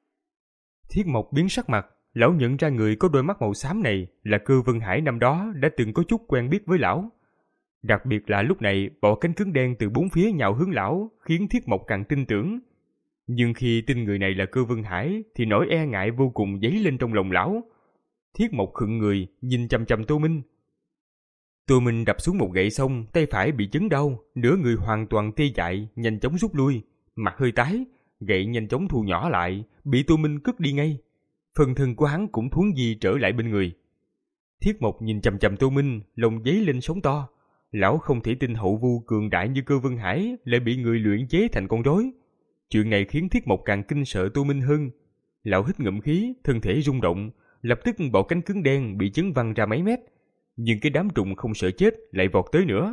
Thiết Mộc biến sắc mặt, lão nhận ra người có đôi mắt màu xám này là Cơ Vân Hải năm đó đã từng có chút quen biết với lão. Đặc biệt là lúc này bọ cánh cứng đen từ bốn phía nhào hướng lão, khiến Thiết Mộc càng tin tưởng. Nhưng khi tin người này là Cơ Vân Hải thì nỗi e ngại vô cùng dấy lên trong lòng lão. Thiết Mộc khựng người, nhìn chằm chằm Tô Minh. Tô Minh đập xuống một gậy xong, tay phải bị chấn đau, nửa người hoàn toàn tê dại, nhanh chóng rút lui, mặt hơi tái, gậy nhanh chóng thu nhỏ lại, bị Tô Minh cất đi ngay. Phần thân của hắn cũng thuấn di trở lại bên người. Thiết Mộc nhìn chằm chằm Tô Minh, lòng dấy lên sóng to. Lão không thể tin hậu vu cường đại như Cơ Vân Hải lại bị người luyện chế thành con rối. Chuyện này khiến Thiết Mộc càng kinh sợ Tô Minh hơn. Lão hít ngụm khí, thân thể rung động, lập tức bọ cánh cứng đen bị chấn văng ra mấy mét. Nhưng cái đám trùng không sợ chết lại vọt tới nữa.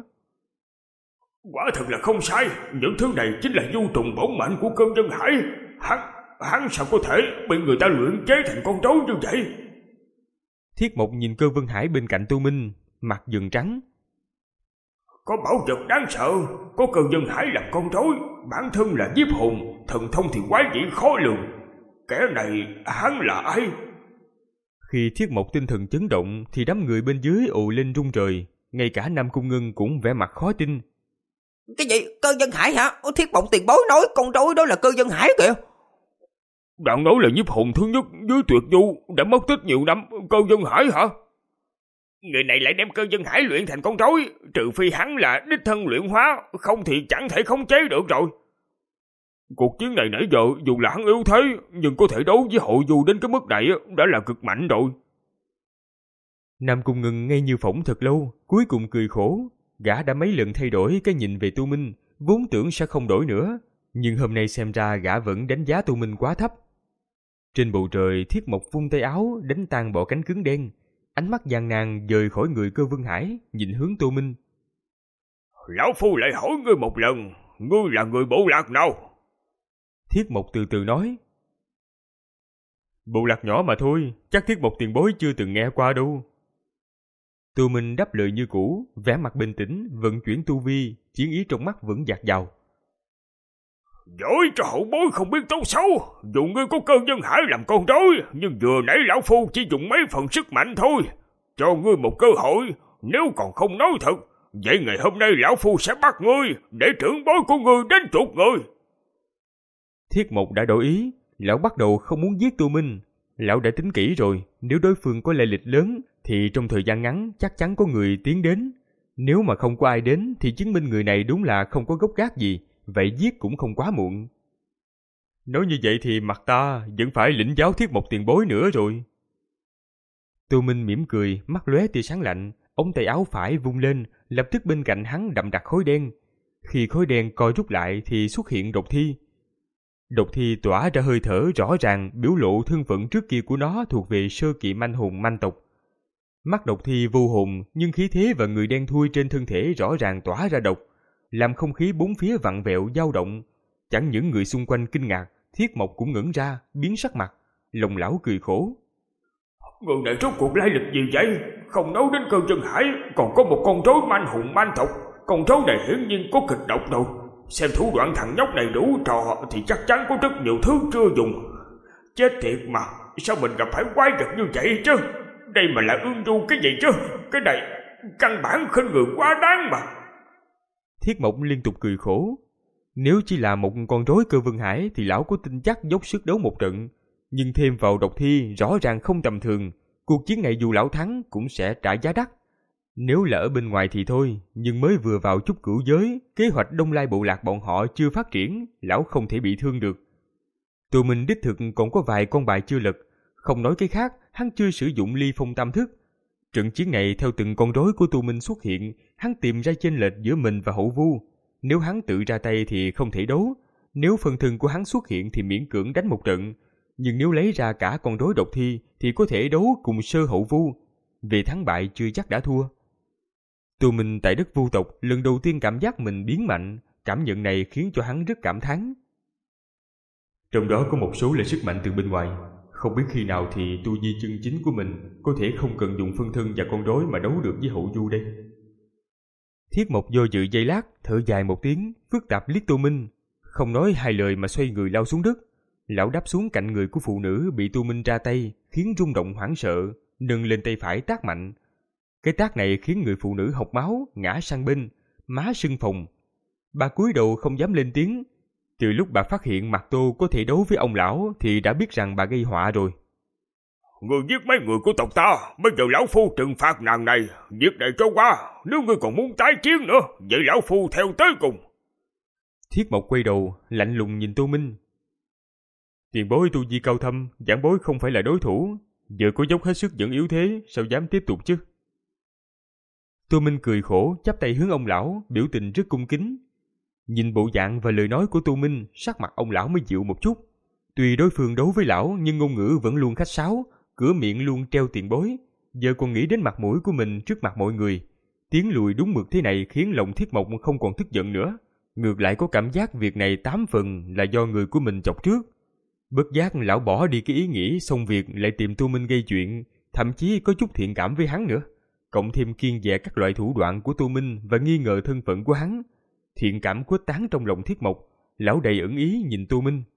Quả thật là không sai, những thứ này chính là du trùng bổn mệnh của Cơ Vân Hải. Hắn, hắn sao có thể bị người ta luyện chế thành con rối như vậy? Thiết Mộc nhìn Cơ Vân Hải bên cạnh Tô Minh, mặt dần trắng. Có bảo vật đáng sợ, có Cơ Vân Hải làm con rối, bản thân là nhiếp hồn, thần thông thì quái dị khó lường. Kẻ này hắn là ai? Khi Thiết Mộc tinh thần chấn động thì đám người bên dưới ồ lên rung trời, ngay cả Nam Cung Ngân cũng vẻ mặt khó tin. Cái gì? Cơ Vân Hải hả? Thiết Mộc tiền bối nói con rối đó là Cơ Vân Hải kìa. Bạn nói là nhiếp hồn thứ nhất dưới Tuyệt Du đã mất tích nhiều năm, Cơ Vân Hải hả? Người này lại đem Cơ Vân Hải luyện thành con rối, trừ phi hắn là đích thân luyện hóa, không thì chẳng thể khống chế được rồi. Cuộc chiến này nãy giờ dù là hắn yếu thế, nhưng có thể đấu với Hội Du đến cái mức này đã là cực mạnh rồi. Nam Cung Ngân ngay như phỏng thật lâu, cuối cùng cười khổ. Gã đã mấy lần thay đổi cái nhìn về Tô Minh, vốn tưởng sẽ không đổi nữa, nhưng hôm nay xem ra gã vẫn đánh giá Tô Minh quá thấp. Trên bầu trời, Thiết Mộc vung tay áo đánh tan bộ cánh cứng đen, ánh mắt gian nan dời khỏi người Cơ Vân Hải, nhìn hướng Tô Minh. Lão Phu lại hỏi ngươi một lần, ngươi là người bộ lạc nào? Thiết Mộc từ từ nói. Bộ lạc nhỏ mà thôi, chắc Thiết Mộc tiền bối chưa từng nghe qua đâu. Tô Minh đáp lời như cũ, vẻ mặt bình tĩnh, vận chuyển tu vi, chiến ý trong mắt vẫn dạt dào. Dối cho hậu bối không biết tốt xấu, dù ngươi có Cơ Vân Hải làm con rối, nhưng vừa nãy lão Phu chỉ dùng mấy phần sức mạnh thôi. Cho ngươi một cơ hội, nếu còn không nói thật, vậy ngày hôm nay lão Phu sẽ bắt ngươi, để trưởng bối của ngươi đến chuộc ngươi. Thiết Mộc đã đổi ý, lão bắt đầu không muốn giết Tô Minh. Lão đã tính kỹ rồi, nếu đối phương có lai lịch lớn, thì trong thời gian ngắn chắc chắn có người tiến đến. Nếu mà không có ai đến thì chứng minh người này đúng là không có gốc gác gì, vậy giết cũng không quá muộn. Nói như vậy thì mặt ta vẫn phải lĩnh giáo Thiết Mộc tiền bối nữa rồi. Tô Minh mỉm cười, mắt lóe tia sáng lạnh, ống tay áo phải vung lên, lập tức bên cạnh hắn đậm đặc khói đen. Khi khói đen co rút lại thì xuất hiện độc thi. Độc thi tỏa ra hơi thở rõ ràng, biểu lộ thân phận trước kia của nó thuộc về sơ kỵ manh hồn manh tộc. Mắt độc thi vô hồn, nhưng khí thế và người đen thui trên thân thể rõ ràng tỏa ra độc, làm không khí bốn phía vặn vẹo dao động. Chẳng những người xung quanh kinh ngạc, Thiết Mộc cũng ngẩn ra, biến sắc mặt, lòng lão cười khổ. Người này rốt cuộc lai lịch gì vậy? Không nói đến Cơ Vân Hải, còn có một con rối manh hùng manh tộc. Con rối này hiển nhiên có kịch độc rồi. Xem thủ đoạn thằng nhóc này đủ trò thì chắc chắn có rất nhiều thứ chưa dùng. Chết tiệt mà, sao mình gặp phải quái vật như vậy chứ? Đây mà là ương du cái gì chứ? Cái này căn bản khinh người quá đáng mà. Thiết Mộc liên tục cười khổ. Nếu chỉ là một con rối Cơ Vân Hải thì lão có tin chắc dốc sức đấu một trận. Nhưng thêm vào độc thi rõ ràng không tầm thường. Cuộc chiến này dù lão thắng cũng sẽ trả giá đắt. Nếu là ở bên ngoài thì thôi, nhưng mới vừa vào chút cửu giới, kế hoạch Đông Lai bộ lạc bọn họ chưa phát triển, lão không thể bị thương được. Tụi mình đích thực còn có vài con bài chưa lật, không nói cái khác, hắn chưa sử dụng ly phong tam thức. Trận chiến này theo từng con rối của tụi mình xuất hiện, hắn tìm ra chênh lệch giữa mình và Hậu Vu. Nếu hắn tự ra tay thì không thể đấu, nếu phần thân của hắn xuất hiện thì miễn cưỡng đánh một trận, nhưng nếu lấy ra cả con rối độc thi thì có thể đấu cùng sơ Hậu Vu. Về thắng bại chưa chắc đã thua. Tụi mình tại đất Vu tộc lần đầu tiên cảm giác mình biến mạnh, cảm nhận này khiến cho hắn rất cảm thán. Trong đó có một số là sức mạnh từ bên ngoài, không biết khi nào thì tu vi chân chính của mình có thể không cần dùng phân thân và con rối mà đấu được với Hậu Du đây. Thiết Mộc do dự giây lát, thở dài một tiếng, phức tạp liếc Tô Minh, không nói hai lời mà xoay người lao xuống đất. Lão đáp xuống cạnh người của phụ nữ bị Tô Minh ra tay, khiến rung động hoảng sợ, nâng lên tay phải tát mạnh. Cái tát này khiến người phụ nữ hộc máu, ngã sang bên, má sưng phồng. Bà cúi đầu không dám lên tiếng. Từ lúc bà phát hiện Mạc Tô có thể đấu với ông lão thì đã biết rằng bà gây họa rồi. Người giết mấy người của tộc ta, bây giờ lão phu trừng phạt nàng này, việc này cho qua, nếu ngươi còn muốn tái chiến nữa, vậy lão phu theo tới cùng. Thiết Mộc quay đầu, lạnh lùng nhìn Tô Minh. Tiền bối tu vi cao thâm, giảng bối không phải là đối thủ, giờ có dốc hết sức vẫn yếu thế, sao dám tiếp tục chứ? Tô Minh cười khổ, chắp tay hướng ông lão, biểu tình rất cung kính. Nhìn bộ dạng và lời nói của Tô Minh, sắc mặt ông lão mới dịu một chút. Tuy đối phương đấu với lão, nhưng ngôn ngữ vẫn luôn khách sáo, cửa miệng luôn treo tiền bối. Giờ còn nghĩ đến mặt mũi của mình trước mặt mọi người. Tiến lùi đúng mực thế này khiến lòng Thiết Mộc không còn tức giận nữa. Ngược lại có cảm giác việc này tám phần là do người của mình chọc trước. Bất giác lão bỏ đi cái ý nghĩ xong việc lại tìm Tô Minh gây chuyện, thậm chí có chút thiện cảm với hắn nữa. Cộng thêm kiêng dè các loại thủ đoạn của Tô Minh và nghi ngờ thân phận của hắn, thiện cảm khuếch tán trong lòng Thiết Mộc. Lão đầy ẩn ý nhìn Tô Minh.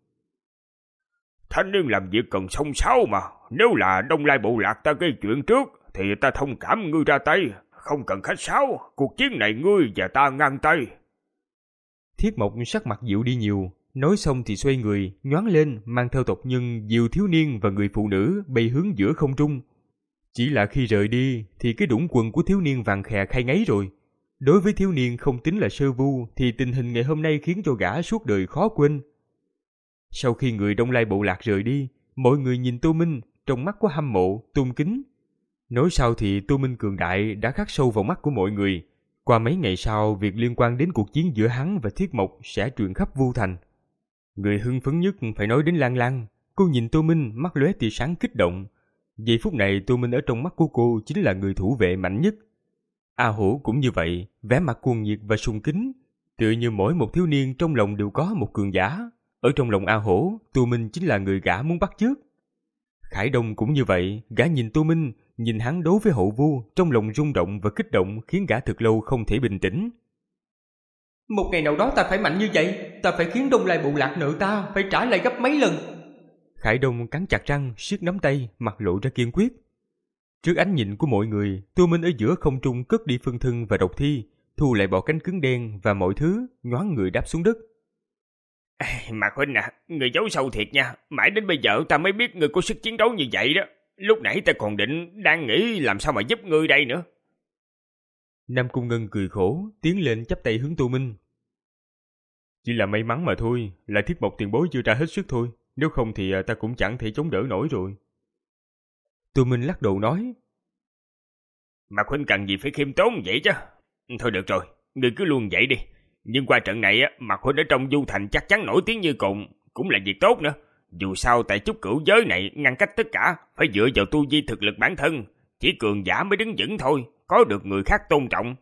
Thanh niên làm việc cần xông xáo mà. Nếu là Đông Lai bộ lạc ta gây chuyện trước thì ta thông cảm ngươi ra tay, không cần khách sáo. Cuộc chiến này ngươi và ta ngang tay. Thiết Mộc sắc mặt dịu đi nhiều. Nói xong thì xoay người, nhoáng lên, mang theo tộc nhân dìu thiếu niên và người phụ nữ bay hướng giữa không trung. Chỉ là khi rời đi thì cái đũng quần của thiếu niên vàng khè khai ngấy rồi. Đối với thiếu niên không tính là sơ vu thì tình hình ngày hôm nay khiến cho gã suốt đời khó quên. Sau khi người Đông Lai bộ lạc rời đi, mọi người nhìn Tô Minh, trong mắt có hâm mộ, tôn kính. Nói sao thì Tô Minh cường đại đã khắc sâu vào mắt của mọi người. Qua mấy ngày sau, việc liên quan đến cuộc chiến giữa hắn và Thiết Mộc sẽ truyền khắp Vu Thành. Người hưng phấn nhất phải nói đến Lan Lan. Cô nhìn Tô Minh, mắt lóe tia sáng kích động. Giây phút này Tô Minh ở trong mắt của cô chính là người thủ vệ mạnh nhất. A Hổ cũng như vậy, vẻ mặt cuồng nhiệt và sùng kính, tựa như mỗi một thiếu niên trong lòng đều có một cường giả. Ở trong lòng A Hổ, Tô Minh chính là người gã muốn bắt chước. Khải Đông cũng như vậy, gã nhìn Tô Minh, nhìn hắn đấu với Hậu Vu, trong lòng rung động và kích động khiến gã thực lâu không thể bình tĩnh. Một ngày nào đó ta phải mạnh như vậy, ta phải khiến Đông Lai bộ lạc nợ ta phải trả lại gấp mấy lần. Khải Đông cắn chặt răng, siết nắm tay, mặt lộ ra kiên quyết. Trước ánh nhìn của mọi người, Tô Minh ở giữa không trung cất đi phân thân và độc thi, thu lại bộ cánh cứng đen và mọi thứ, nhoáng người đáp xuống đất. Mạc huynh à, người giấu sâu thiệt nha. Mãi đến bây giờ ta mới biết người có sức chiến đấu như vậy đó. Lúc nãy ta còn định đang nghĩ làm sao mà giúp ngươi đây nữa. Nam Cung Ngân cười khổ, tiến lên chắp tay hướng Tô Minh. Chỉ là may mắn mà thôi, là Thiết Mộc tiền bối chưa ra hết sức thôi. Nếu không thì ta cũng chẳng thể chống đỡ nổi rồi. Tô Minh lắc đầu nói. Mạc huynh cần gì phải khiêm tốn vậy chứ. Thôi được rồi, ngươi cứ luôn vậy đi. Nhưng qua trận này á, Mạc huynh ở trong Du Thành chắc chắn nổi tiếng như cồn, cũng là việc tốt nữa. Dù sao tại chút cửu giới này ngăn cách tất cả, phải dựa vào tu vi thực lực bản thân. Chỉ cường giả mới đứng vững thôi, có được người khác tôn trọng.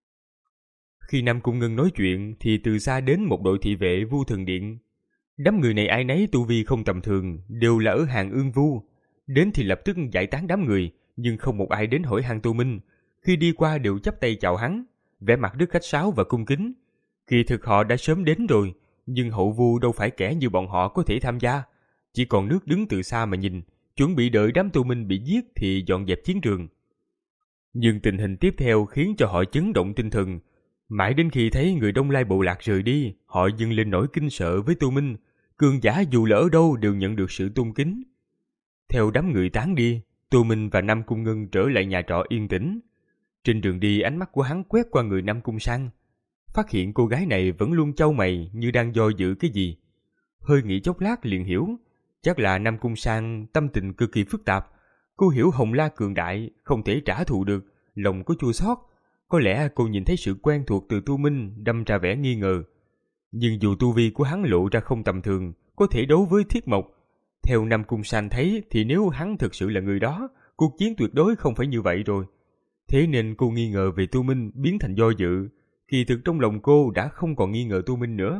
Khi Nam Cung Ngân nói chuyện thì từ xa đến một đội thị vệ Vu Thần Điện. Đám người này ai nấy tu vi không tầm thường, đều là ở hàng Ương Vu. Đến thì lập tức giải tán đám người, nhưng không một ai đến hỏi han Tô Minh. Khi đi qua đều chắp tay chào hắn, vẻ mặt rất khách sáo và cung kính. Kỳ thực họ đã sớm đến rồi, nhưng Hậu Vu đâu phải kẻ như bọn họ có thể tham gia. Chỉ còn nước đứng từ xa mà nhìn, chuẩn bị đợi đám Tô Minh bị giết thì dọn dẹp chiến trường. Nhưng tình hình tiếp theo khiến cho họ chấn động tinh thần. Mãi đến khi thấy người Đông Lai bộ lạc rời đi, họ dâng lên nỗi kinh sợ với Tô Minh. Cường giả dù là ở đâu đều nhận được sự tôn kính. Theo đám người tán đi, Tô Minh và Nam Cung Ngân trở lại nhà trọ yên tĩnh. Trên đường đi, ánh mắt của hắn quét qua người Nam Cung Sang, phát hiện cô gái này vẫn luôn chau mày như đang do dự cái gì. Hơi nghĩ chốc lát liền hiểu, chắc là Nam Cung Sang tâm tình cực kỳ phức tạp. Cô hiểu Hồng La cường đại, không thể trả thù được, lòng có chua xót. Có lẽ cô nhìn thấy sự quen thuộc từ Tô Minh đâm ra vẻ nghi ngờ. Nhưng dù tu vi của hắn lộ ra không tầm thường, có thể đấu với Thiết Mộc, theo Nam Cung Sang thấy thì nếu hắn thực sự là người đó, cuộc chiến tuyệt đối không phải như vậy rồi. Thế nên cô nghi ngờ về Tô Minh biến thành do dự. Kỳ thực trong lòng cô đã không còn nghi ngờ Tô Minh nữa.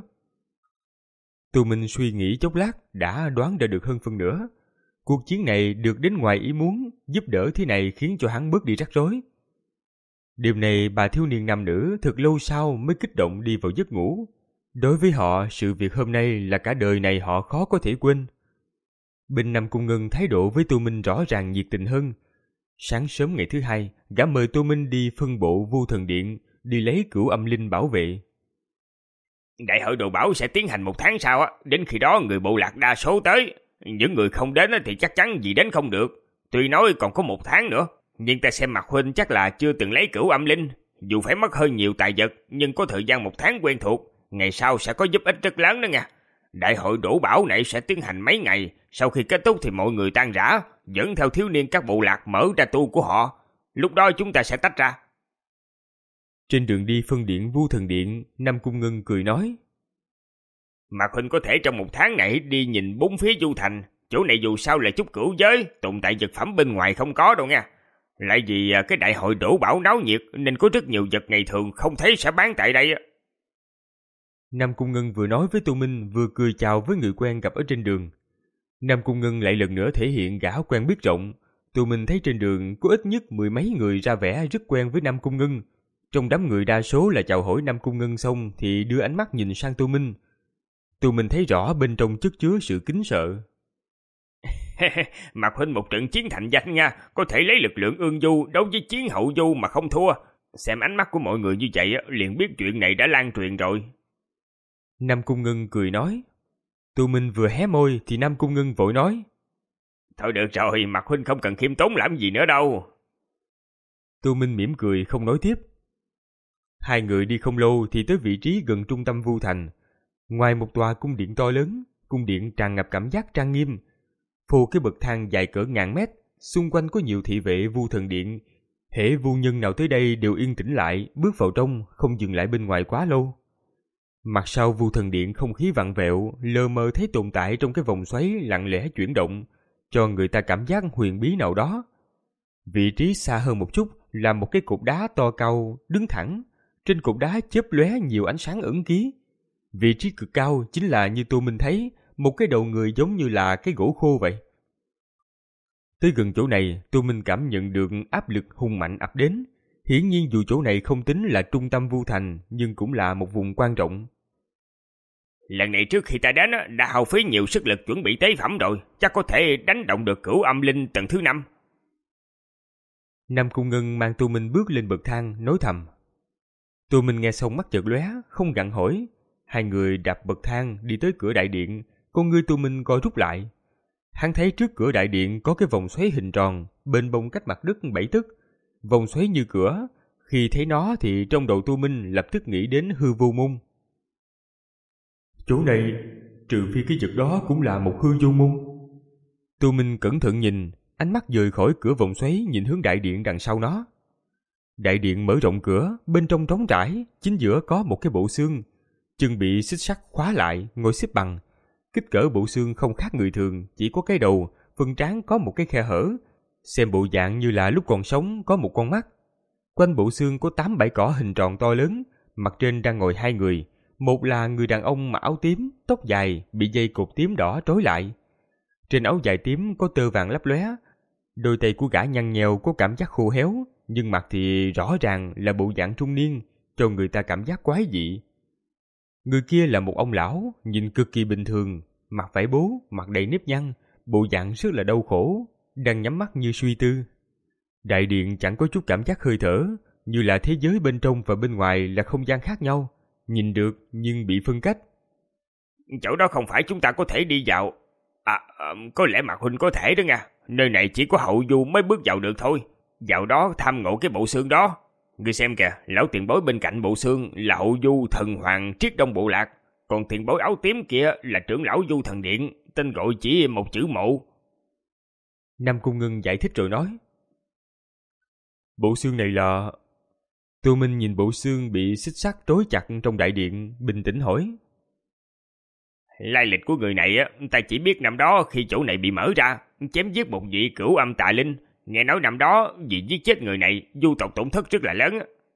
Tô Minh suy nghĩ chốc lát đã đoán ra được hơn phân nửa. Cuộc chiến này được đến ngoài ý muốn, giúp đỡ thế này khiến cho hắn bớt đi rắc rối. Đêm này bà thiếu niên nam nữ thật lâu sau mới kích động đi vào giấc ngủ. Đối với họ, sự việc hôm nay là cả đời này họ khó có thể quên. Bên Nam Cung Ngân thái độ với Tô Minh rõ ràng nhiệt tình hơn. Sáng sớm ngày thứ hai, gã mời Tô Minh đi phân bộ Vu Thần Điện, đi lấy Cửu Âm Linh bảo vệ. Đại hội đồ bảo sẽ tiến hành một tháng sau á, đến khi đó người bộ lạc đa số tới. Những người không đến thì chắc chắn gì đến không được. Tuy nói còn có một tháng nữa, nhưng ta xem mặt huynh chắc là chưa từng lấy Cửu Âm Linh. Dù phải mất hơi nhiều tài vật, nhưng có thời gian một tháng quen thuộc, ngày sau sẽ có giúp ích rất lớn đó nha. Đại hội đổ bảo này sẽ tiến hành mấy ngày, sau khi kết thúc thì mọi người tan rã, dẫn theo thiếu niên các bộ lạc mở ra tu của họ. Lúc đó chúng ta sẽ tách ra. Trên đường đi phân điện Vu Thần Điện, Nam Cung Ngân cười nói. Mạc huynh có thể trong một tháng này đi nhìn bốn phía Du Thành. Chỗ này dù sao là chút cửu giới, tồn tại vật phẩm bên ngoài không có đâu nha. Lại vì cái đại hội đổ bảo náo nhiệt nên có rất nhiều vật ngày thường không thấy sẽ bán tại đây. Nam Cung Ngân vừa nói với Tô Minh vừa cười chào với người quen gặp ở trên đường. Nam Cung Ngân lại lần nữa thể hiện gã quen biết rộng. Tụi mình thấy trên đường có ít nhất mười mấy người ra vẻ rất quen với Nam Cung Ngân. Trong đám người đa số là chào hỏi Nam Cung Ngân xong thì đưa ánh mắt nhìn sang Tô Minh. Tụi mình thấy rõ bên trong chất chứa sự kính sợ. Mạc huynh một trận chiến thành danh nha, có thể lấy lực lượng Ương Du đấu với chiến Hậu Du mà không thua. Xem ánh mắt của mọi người như vậy liền biết chuyện này đã lan truyền rồi. Nam Cung Ngân cười nói. Tụi mình vừa hé môi thì Nam Cung Ngân vội nói. Thôi được rồi, Mạc huynh không cần khiêm tốn làm gì nữa đâu. Tô Minh mỉm cười không nói tiếp. Hai người đi không lâu thì tới vị trí gần trung tâm Vu Thành. Ngoài một tòa cung điện to lớn, cung điện tràn ngập cảm giác trang nghiêm. Phô cái bậc thang dài cỡ ngàn mét, xung quanh có nhiều thị vệ Vu Thần Điện. Hễ vu nhân nào tới đây đều yên tĩnh lại, bước vào trong, không dừng lại bên ngoài quá lâu. Mặt sau Vu Thần Điện không khí vặn vẹo, lờ mờ thấy tồn tại trong cái vòng xoáy lặng lẽ chuyển động, cho người ta cảm giác huyền bí nào đó. Vị trí xa hơn một chút là một cái cột đá to cao, đứng thẳng. Trên cột đá chớp lóe nhiều ánh sáng ẩn ký. Vị trí cực cao chính là như Tô Minh thấy, một cái đầu người giống như là cái gỗ khô vậy. Tới gần chỗ này, Tô Minh cảm nhận được áp lực hùng mạnh ập đến. Hiển nhiên dù chỗ này không tính là trung tâm Vu Thành, nhưng cũng là một vùng quan trọng. Lần này trước khi ta đến đã hao phí nhiều sức lực chuẩn bị tế phẩm rồi, chắc có thể đánh động được Cửu Âm Linh tầng thứ năm. Nam Cung Ngân mang Tô Minh bước lên bậc thang, nói thầm. Tô Minh nghe xong mắt chợt lóe, không gặng hỏi. Hai người đạp bậc thang đi tới cửa đại điện, con ngươi Tô Minh co rút lại. Hắn thấy trước cửa đại điện có cái vòng xoáy hình tròn, bên bông cách mặt đất bảy tấc. Vòng xoáy như cửa, khi thấy nó thì trong đầu Tô Minh lập tức nghĩ đến Hư Vô Môn. Chỗ này, trừ phi cái vật đó cũng là một hư vô môn. Tô Minh cẩn thận nhìn, ánh mắt dời khỏi cửa vòng xoáy nhìn hướng đại điện đằng sau nó. Đại điện mở rộng cửa, bên trong trống trải, chính giữa có một cái bộ xương. Chân bị xích sắt khóa lại, ngồi xếp bằng. Kích cỡ bộ xương không khác người thường, chỉ có cái đầu, phần trán có một cái khe hở. Xem bộ dạng như là lúc còn sống có một con mắt. Quanh bộ xương có tám bảy cỏ hình tròn to lớn, mặt trên đang ngồi hai người. Một là người đàn ông mặc áo tím, tóc dài, bị dây cột tím đỏ trói lại. Trên áo dài tím có tơ vàng lấp lóe. Đôi tay của gã nhăn nheo có cảm giác khô héo, nhưng mặt thì rõ ràng là bộ dạng trung niên, cho người ta cảm giác quái dị. Người kia là một ông lão, nhìn cực kỳ bình thường, mặt vải bố, mặt đầy nếp nhăn, bộ dạng rất là đau khổ, đang nhắm mắt như suy tư. Đại điện chẳng có chút cảm giác hơi thở, như là thế giới bên trong và bên ngoài là không gian khác nhau, nhìn được nhưng bị phân cách. Chỗ đó không phải chúng ta có thể đi vào. À, à có lẽ Mạc huynh có thể đó nha. Nơi này chỉ có Hậu Du mới bước vào được thôi. Vào đó tham ngộ cái bộ xương đó. Ngươi xem kìa, lão tiền bối bên cạnh bộ xương là Hậu Du Thần Hoàng Triết Đông Bộ Lạc, còn tiền bối áo tím kia là trưởng lão Du Thần Điện, tên gọi chỉ một chữ Mộ. Nam Cung Ngân giải thích rồi nói. Bộ xương này là... Tô Minh nhìn bộ xương bị xích sắt trói chặt trong đại điện, bình tĩnh hỏi. Lai lịch của người này á, ta chỉ biết năm đó khi chỗ này bị mở ra, chém giết một vị Cửu Âm Tà Linh. Nghe nói năm đó vì giết chết người này, Du tộc tổn thất rất là lớn.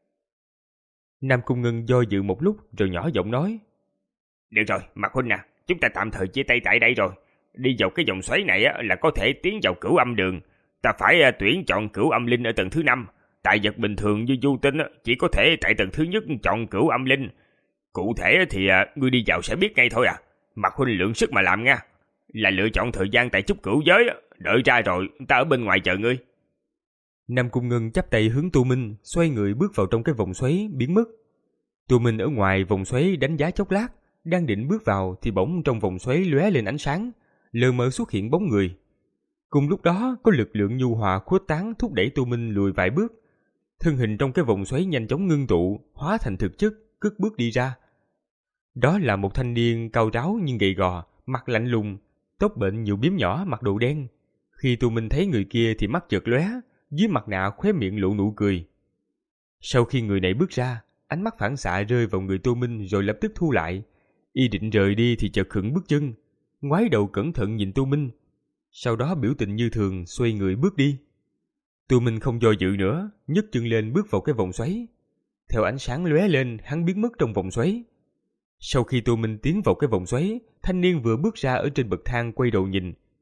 Nam Cung Ngân do dự một lúc rồi nhỏ giọng nói. Được rồi, Mạc huynh nè, chúng ta tạm thời chia tay tại đây rồi. Đi vào cái vòng xoáy này á, là có thể tiến vào Cửu Âm Đường. Ta phải à, tuyển chọn Cửu Âm Linh ở tầng thứ năm. Tại vật bình thường như du tinh chỉ có thể tại tầng thứ nhất chọn Cửu Âm Linh. Cụ thể thì à, ngươi đi vào sẽ biết ngay thôi à. Mạc huynh lượng sức mà làm nha. Là lựa chọn thời gian tại Trúc Cửu Giới, đợi ra rồi ta ở bên ngoài chờ ngươi. Nam Cung Ngân chắp tay hướng Tô Minh, xoay người bước vào trong cái vòng xoáy biến mất. Tô Minh ở ngoài vòng xoáy đánh giá chốc lát, đang định bước vào thì bỗng trong vòng xoáy lóe lên ánh sáng, lờ mờ xuất hiện bóng người. Cùng lúc đó có lực lượng nhu hòa khuếch tán thúc đẩy Tô Minh lùi vài bước. Thân hình trong cái vòng xoáy nhanh chóng ngưng tụ, hóa thành thực chất, cất bước đi ra. Đó là một thanh niên cao ráo nhưng gầy gò, mặt lạnh lùng, tóc bệnh nhiều bím nhỏ, mặc đồ đen. Khi Tô Minh thấy người kia thì mắt chợt lóe, dưới mặt nạ khóe miệng lộ nụ cười. Sau khi người này bước ra, ánh mắt phản xạ rơi vào người Tô Minh rồi lập tức thu lại. Y định rời đi thì chợt khựng bước chân, ngoái đầu cẩn thận nhìn Tô Minh. Sau đó biểu tình như thường xoay người bước đi. Tô Minh không do dự nữa, nhấc chân lên bước vào cái vòng xoáy. Theo ánh sáng lóe lên, hắn biến mất trong vòng xoáy. Sau khi Tô Minh tiến vào cái vòng xoáy, thanh niên vừa bước ra ở trên bậc thang quay đầu nhìn,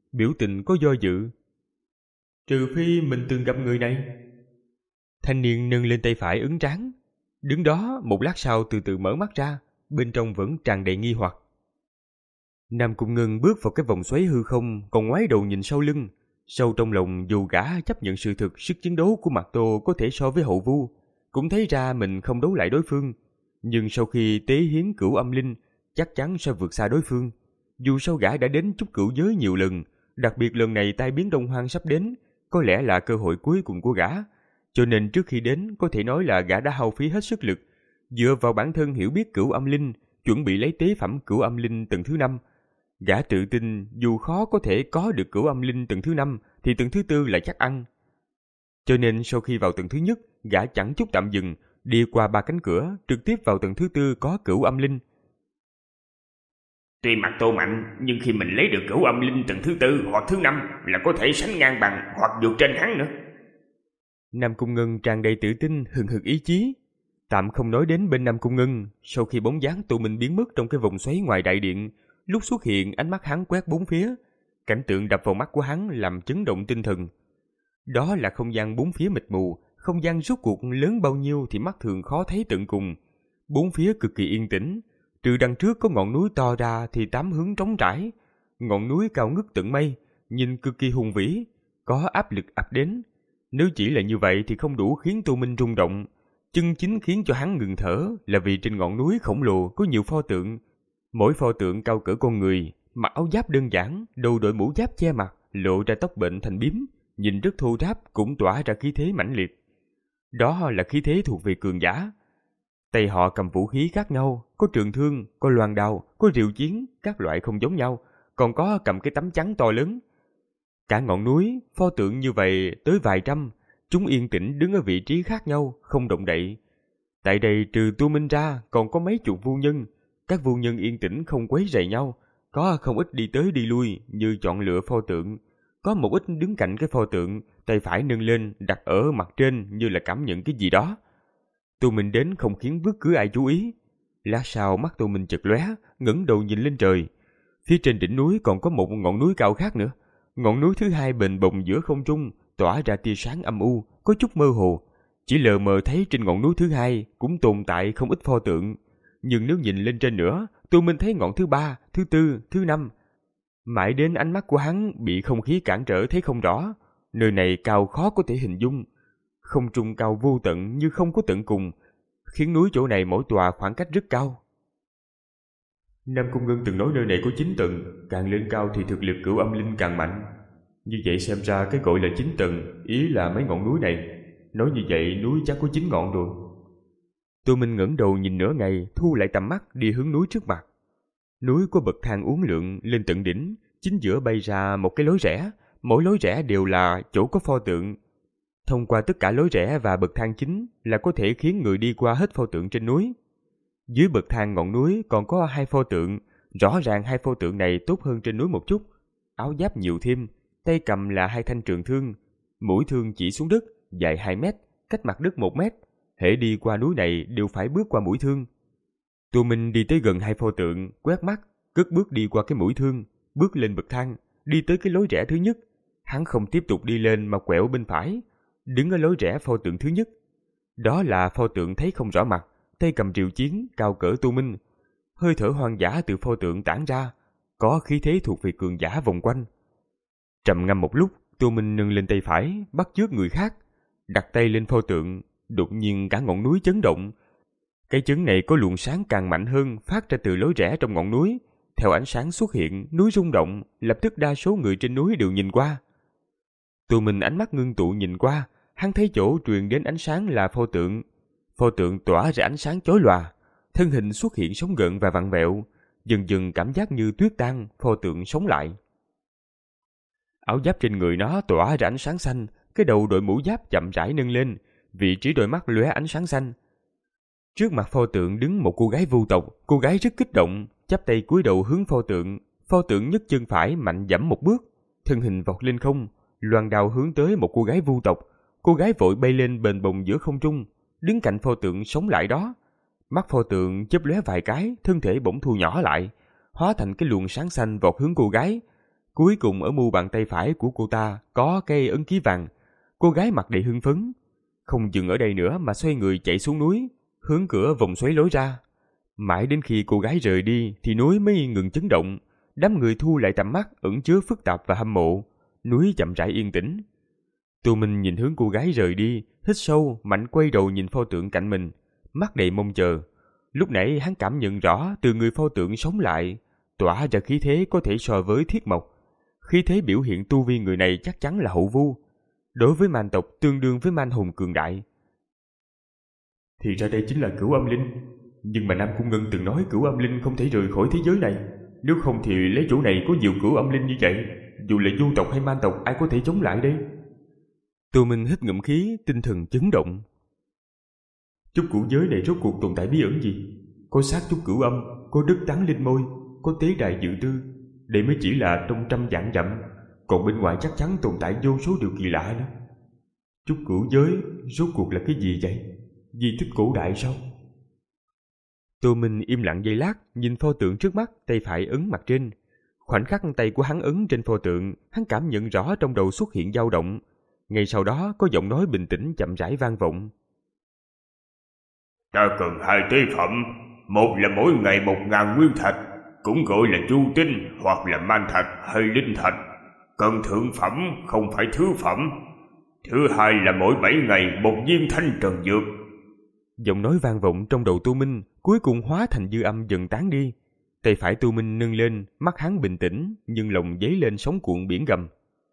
biểu tình có do dự. Trừ phi mình từng gặp người này. Thanh niên nâng lên tay phải ấn trán, đứng đó một lát sau từ từ mở mắt ra, bên trong vẫn tràn đầy nghi hoặc. Nam Cung Ngân bước vào cái vòng xoáy hư không, còn ngoái đầu nhìn sau lưng. Sâu trong lòng dù gã chấp nhận sự thực sức chiến đấu của Mạc Tô có thể so với Hậu Vu, cũng thấy ra mình không đấu lại đối phương. Nhưng sau khi tế hiến cửu âm linh, chắc chắn sẽ vượt xa đối phương. Dù sao gã đã đến chút cửu giới nhiều lần, đặc biệt lần này tai biến Đông Hoang sắp đến, có lẽ là cơ hội cuối cùng của gã. Cho nên trước khi đến, có thể nói là gã đã hao phí hết sức lực, dựa vào bản thân hiểu biết cửu âm linh, chuẩn bị lấy tế phẩm cửu âm linh tầng thứ năm. Gã tự tin dù khó có thể có được cửu âm linh tầng thứ năm thì tầng thứ tư là chắc ăn. Cho nên sau khi vào tầng thứ nhất, gã chẳng chút tạm dừng, đi qua ba cánh cửa, trực tiếp vào tầng thứ tư có cửu âm linh. Tuy Mạc Tô mạnh, nhưng khi mình lấy được cửu âm linh tầng thứ tư hoặc thứ năm là có thể sánh ngang bằng hoặc vượt trên hắn nữa. Nam Cung Ngân tràn đầy tự tin, hừng hực ý chí. Tạm không nói đến bên Nam Cung Ngân, sau khi bóng dáng Tô Minh biến mất trong cái vòng xoáy ngoài đại điện, lúc xuất hiện ánh mắt hắn quét bốn phía, cảnh tượng đập vào mắt của hắn làm chấn động tinh thần. Đó là không gian bốn phía mịt mù, không gian rốt cuộc lớn bao nhiêu thì mắt thường khó thấy tận cùng. Bốn phía cực kỳ yên tĩnh, trừ đằng trước có ngọn núi to ra thì tám hướng trống trải. Ngọn núi cao ngất tận mây, nhìn cực kỳ hùng vĩ, có áp lực ập đến. Nếu chỉ là như vậy thì không đủ khiến Tô Minh rung động. Chân chính khiến cho hắn ngừng thở là vì trên ngọn núi khổng lồ có nhiều pho tượng. Mỗi pho tượng cao cỡ con người, mặc áo giáp đơn giản, đầu đội mũ giáp che mặt, lộ ra tóc bệnh thành bím, nhìn rất thô ráp cũng tỏa ra khí thế mãnh liệt. Đó là khí thế thuộc về cường giả. Tay họ cầm vũ khí khác nhau, có trường thương, có loan đao, có rìu chiến, các loại không giống nhau, còn có cầm cái tấm chắn to lớn. Cả ngọn núi, pho tượng như vậy tới vài trăm, chúng yên tĩnh đứng ở vị trí khác nhau, không động đậy. Tại đây trừ Tô Minh ra còn có mấy chục vu nhân, các vu nhân yên tĩnh không quấy rầy nhau, có không ít đi tới đi lui như chọn lựa pho tượng, có một ít đứng cạnh cái pho tượng, tay phải nâng lên đặt ở mặt trên như là cảm nhận cái gì đó. Tô Minh đến không khiến bất cứ ai chú ý. Lát sau mắt Tô Minh chợt lóe, ngẩng đầu nhìn lên trời. Phía trên đỉnh núi còn có một ngọn núi cao khác nữa. Ngọn núi thứ hai bềnh bồng giữa không trung, tỏa ra tia sáng âm u, có chút mơ hồ. Chỉ lờ mờ thấy trên ngọn núi thứ hai cũng tồn tại không ít pho tượng. Nhưng nếu nhìn lên trên nữa, Tô Minh thấy ngọn thứ ba, thứ tư, thứ năm. Mãi đến ánh mắt của hắn bị không khí cản trở thấy không rõ. Nơi này cao khó có thể hình dung. Không trung cao vô tận như không có tận cùng, khiến núi chỗ này mỗi tòa khoảng cách rất cao. Nam Cung Ngân từng nói nơi này có chín tầng, càng lên cao thì thực lực cửu âm linh càng mạnh. Như vậy xem ra cái gọi là chín tầng, ý là mấy ngọn núi này. Nói như vậy núi chắc có chín ngọn rồi. Tô Minh ngẩng đầu nhìn nửa ngày, thu lại tầm mắt đi hướng núi trước mặt. Núi có bậc thang uốn lượn lên tận đỉnh, chính giữa bay ra một cái lối rẽ, mỗi lối rẽ đều là chỗ có pho tượng. Thông qua tất cả lối rẽ và bậc thang chính là có thể khiến người đi qua hết pho tượng trên núi. Dưới bậc thang ngọn núi còn có hai pho tượng, rõ ràng hai pho tượng này tốt hơn trên núi một chút. Áo giáp nhiều thêm, tay cầm là hai thanh trường thương, mũi thương chỉ xuống đất, dài hai mét, cách mặt đất một mét. Hễ đi qua núi này đều phải bước qua mũi thương. Tô Minh đi tới gần hai pho tượng, quét mắt, cất bước đi qua cái mũi thương, bước lên bậc thang, đi tới cái lối rẽ thứ nhất. Hắn không tiếp tục đi lên mà quẹo bên phải, đứng ở lối rẽ pho tượng thứ nhất. Đó là pho tượng thấy không rõ mặt, tay cầm rìu chiến, cao cỡ Tô Minh. Hơi thở hoang dã từ pho tượng tản ra, có khí thế thuộc về cường giả vòng quanh. Trầm ngâm một lúc, Tô Minh nâng lên tay phải, bắt chước người khác, đặt tay lên pho tượng, đột nhiên cả ngọn núi chấn động. Cái chấn này có luồng sáng càng mạnh hơn phát ra từ lối rẽ trong ngọn núi. Theo ánh sáng xuất hiện, núi rung động, lập tức đa số người trên núi đều nhìn qua. Tô Minh ánh mắt ngưng tụ nhìn qua, hắn thấy chỗ truyền đến ánh sáng là pho tượng. Pho tượng tỏa ra ánh sáng chói lòa, thân hình xuất hiện sống gợn và vặn vẹo, dần dần cảm giác như tuyết tan, pho tượng sống lại. Áo giáp trên người nó tỏa ra ánh sáng xanh, cái đầu đội mũ giáp chậm rãi nâng lên, vị trí đôi mắt lóe ánh sáng xanh. Trước mặt pho tượng đứng một cô gái vu tộc, cô gái rất kích động, chắp tay cúi đầu hướng pho tượng. Pho tượng nhấc chân phải mạnh giẫm một bước, thân hình vọt lên không, loan đao hướng tới một cô gái vu tộc. Cô gái vội bay lên bềnh bồng giữa không trung, đứng cạnh pho tượng sống lại đó. Mắt pho tượng chớp lóe vài cái, thân thể bỗng thu nhỏ lại, hóa thành cái luồng sáng xanh vọt hướng cô gái. Cuối cùng ở mu bàn tay phải của cô ta có cây ấn ký vàng. Cô gái mặt đầy hưng phấn, không dừng ở đây nữa mà xoay người chạy xuống núi, hướng cửa vòng xoáy lối ra. Mãi đến khi cô gái rời đi thì núi mới ngừng chấn động. Đám người thu lại tầm mắt ẩn chứa phức tạp và hâm mộ. Núi chậm rãi yên tĩnh. Tô Minh nhìn hướng cô gái rời đi, hít sâu, mạnh quay đầu nhìn pho tượng cạnh mình, mắt đầy mong chờ. Lúc nãy hắn cảm nhận rõ từ người pho tượng sống lại, tỏa ra khí thế có thể so với thiết mộc. Khí thế biểu hiện tu vi người này chắc chắn là hậu vu. Đối với man tộc tương đương với man hùng cường đại. Thì ra đây chính là Cửu Âm Linh. Nhưng mà Nam Cung Ngân từng nói Cửu Âm Linh không thể rời khỏi thế giới này. Nếu không thì lấy chỗ này có nhiều Cửu Âm Linh như vậy, dù là du tộc hay man tộc ai có thể chống lại đây? Tô Minh hít ngụm khí, tinh thần chấn động. Chúc cửu giới này rốt cuộc tồn tại bí ẩn gì? Có xác chúc cửu âm, có đất tán linh môi, có tế đài dự tư. Đây mới chỉ là trong trăm vạn dặm, còn bên ngoài chắc chắn tồn tại vô số điều kỳ lạ nữa. Chúc cửu giới rốt cuộc là cái gì vậy? Di tích cổ đại sao? Tô Minh im lặng giây lát, nhìn pho tượng trước mắt, tay phải ấn mặt trên. Khoảnh khắc tay của hắn ấn trên pho tượng, hắn cảm nhận rõ trong đầu xuất hiện dao động. Ngay sau đó có giọng nói bình tĩnh chậm rãi vang vọng. Ta cần hai tế phẩm, một là mỗi ngày một ngàn nguyên thạch, cũng gọi là chu tinh hoặc là man thạch hay linh thạch. Cần thượng phẩm, không phải thứ phẩm. Thứ hai là mỗi bảy ngày một viên thanh trần dược. Giọng nói vang vọng trong đầu Tô Minh, cuối cùng hóa thành dư âm dần tán đi. Tay phải Tô Minh nâng lên, mắt hắn bình tĩnh, nhưng lòng dấy lên sóng cuộn biển gầm.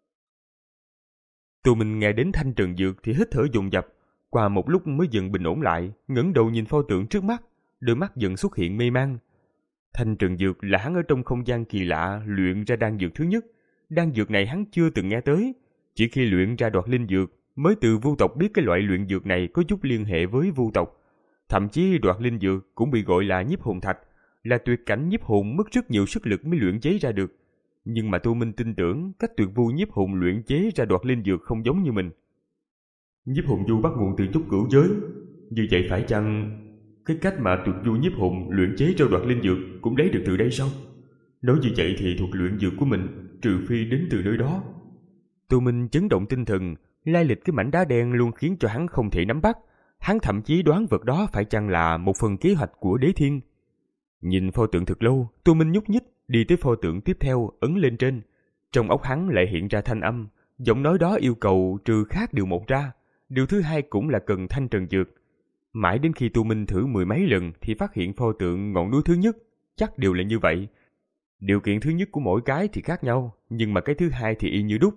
Tô Minh nghe đến thanh trần dược thì hít thở dồn dập, qua một lúc mới dần bình ổn lại, ngẩng đầu nhìn pho tượng trước mắt, đôi mắt dần xuất hiện mê mang. Thanh trần dược là hắn ở trong không gian kỳ lạ luyện ra đan dược thứ nhất. Đan dược này hắn chưa từng nghe tới, chỉ khi luyện ra đoạt linh dược mới từ vu tộc biết cái loại luyện dược này có chút liên hệ với vu tộc. Thậm chí đoạt linh dược cũng bị gọi là nhiếp hồn thạch, là tuyệt cảnh nhiếp hồn mất rất nhiều sức lực mới luyện chế ra được. Nhưng mà Tô Minh tin tưởng cách tuyệt vu nhiếp hồn luyện chế ra đoạt linh dược không giống như mình. Nhiếp hồn du bắt nguồn từ trúc cửu giới, như vậy phải chăng cái cách mà tuyệt vu nhiếp hồn luyện chế ra đoạt linh dược cũng lấy được từ đây sao? Nói như vậy thì thuật luyện dược của mình trừ phi đến từ nơi đó. Tô Minh chấn động tinh thần, lai lịch cái mảnh đá đen luôn khiến cho hắn không thể nắm bắt. Hắn thậm chí đoán vật đó phải chăng là một phần kế hoạch của đế thiên. Nhìn pho tượng thật lâu, Tô Minh nhúc nhích đi tới pho tượng tiếp theo, ấn lên trên. Trong óc hắn lại hiện ra thanh âm, giọng nói đó yêu cầu trừ khác điều một ra. Điều thứ hai cũng là cần thanh trần dược. Mãi đến khi Tô Minh thử mười mấy lần thì phát hiện pho tượng ngọn núi thứ nhất chắc đều là như vậy. Điều kiện thứ nhất của mỗi cái thì khác nhau, nhưng mà cái thứ hai thì y như đúc.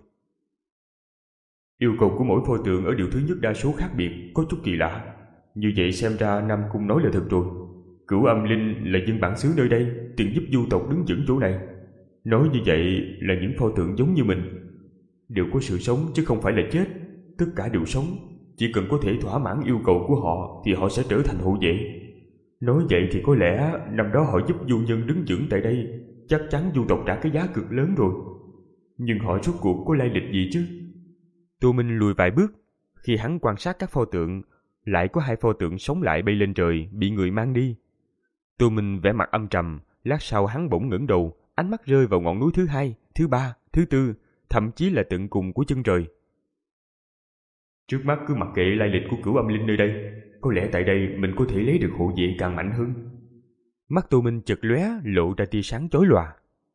Yêu cầu của mỗi pho tượng ở điều thứ nhất đa số khác biệt, có chút kỳ lạ. Như vậy xem ra Nam Cung nói là thật rồi. Cửu Âm Linh là dân bản xứ nơi đây, từng giúp du tộc đứng vững chỗ này. Nói như vậy là những pho tượng giống như mình đều có sự sống chứ không phải là chết. Tất cả đều sống, chỉ cần có thể thỏa mãn yêu cầu của họ thì họ sẽ trở thành hộ vệ. Nói vậy thì có lẽ năm đó họ giúp du nhân đứng vững tại đây, chắc chắn du tộc trả cái giá cực lớn rồi. Nhưng họ rốt cuộc có lai lịch gì chứ? Tô Minh lùi vài bước. Khi hắn quan sát các pho tượng, lại có hai pho tượng sống lại bay lên trời, bị người mang đi. Tô Minh vẻ mặt âm trầm, lát sau hắn bỗng ngẩng đầu, ánh mắt rơi vào ngọn núi thứ hai, thứ ba, thứ tư, thậm chí là tận cùng của chân trời. Trước mắt cứ mặc kệ lai lịch của Cửu Âm Linh nơi đây, có lẽ tại đây mình có thể lấy được hộ vệ càng mạnh hơn. Mắt Tô Minh chợt lóe, lộ ra tia sáng chói lòa.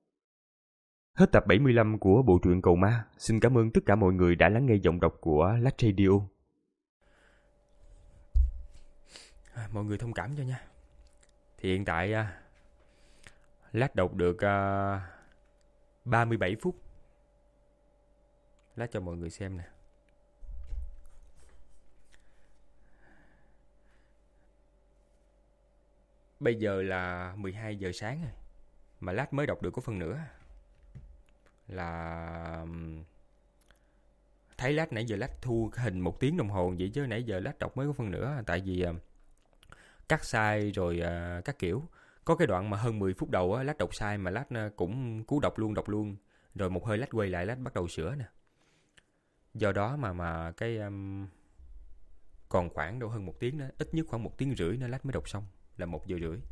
Hết tập bảy mươi lăm của bộ truyện Cầu Ma. Xin cảm ơn tất cả mọi người đã lắng nghe giọng đọc của Lách Radio. À, mọi người thông cảm cho nha. Thì hiện tại uh, Lách đọc được uh, ba mươi bảy phút. Lách cho mọi người xem nè. Bây giờ là mười hai giờ sáng rồi, mà Lách mới đọc được có phần nữa. Là thấy Lách nãy giờ Lách thu hình một tiếng đồng hồ vậy chứ nãy giờ Lách đọc mới có phần nữa. Tại vì uh, cắt sai rồi uh, các kiểu. Có cái đoạn mà hơn mười phút đầu á, Lách đọc sai mà Lách uh, cũng cú đọc luôn đọc luôn. Rồi một hơi Lách quay lại Lách bắt đầu sửa nè. Do đó mà mà cái um, còn khoảng đâu hơn một tiếng đó, ít nhất khoảng một tiếng rưỡi nữa Lách mới đọc xong, là một giờ rưỡi.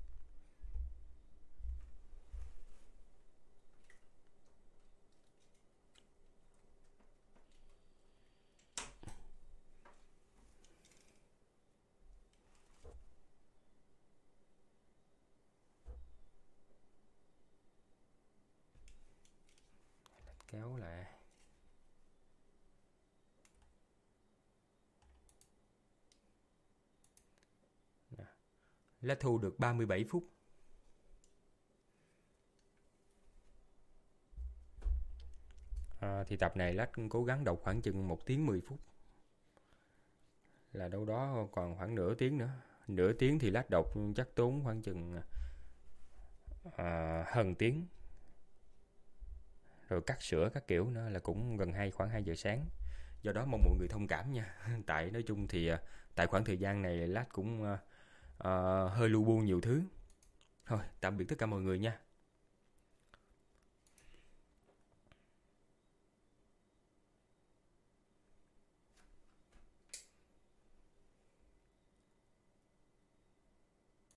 kéo lại. Lát thu được ba mươi bảy phút. À, thì tập này Lát cố gắng đọc khoảng chừng một tiếng mười phút. Là đâu đó còn khoảng nửa tiếng nữa. Nửa tiếng thì Lát đọc chắc tốn khoảng chừng à, hơn tiếng. Rồi cắt sữa các kiểu nữa là cũng gần hai khoảng hai giờ sáng. Do đó mong mọi người thông cảm nha. Tại nói chung thì tại khoảng thời gian này Lát cũng uh, hơi lu bu nhiều thứ. Thôi tạm biệt tất cả mọi người nha.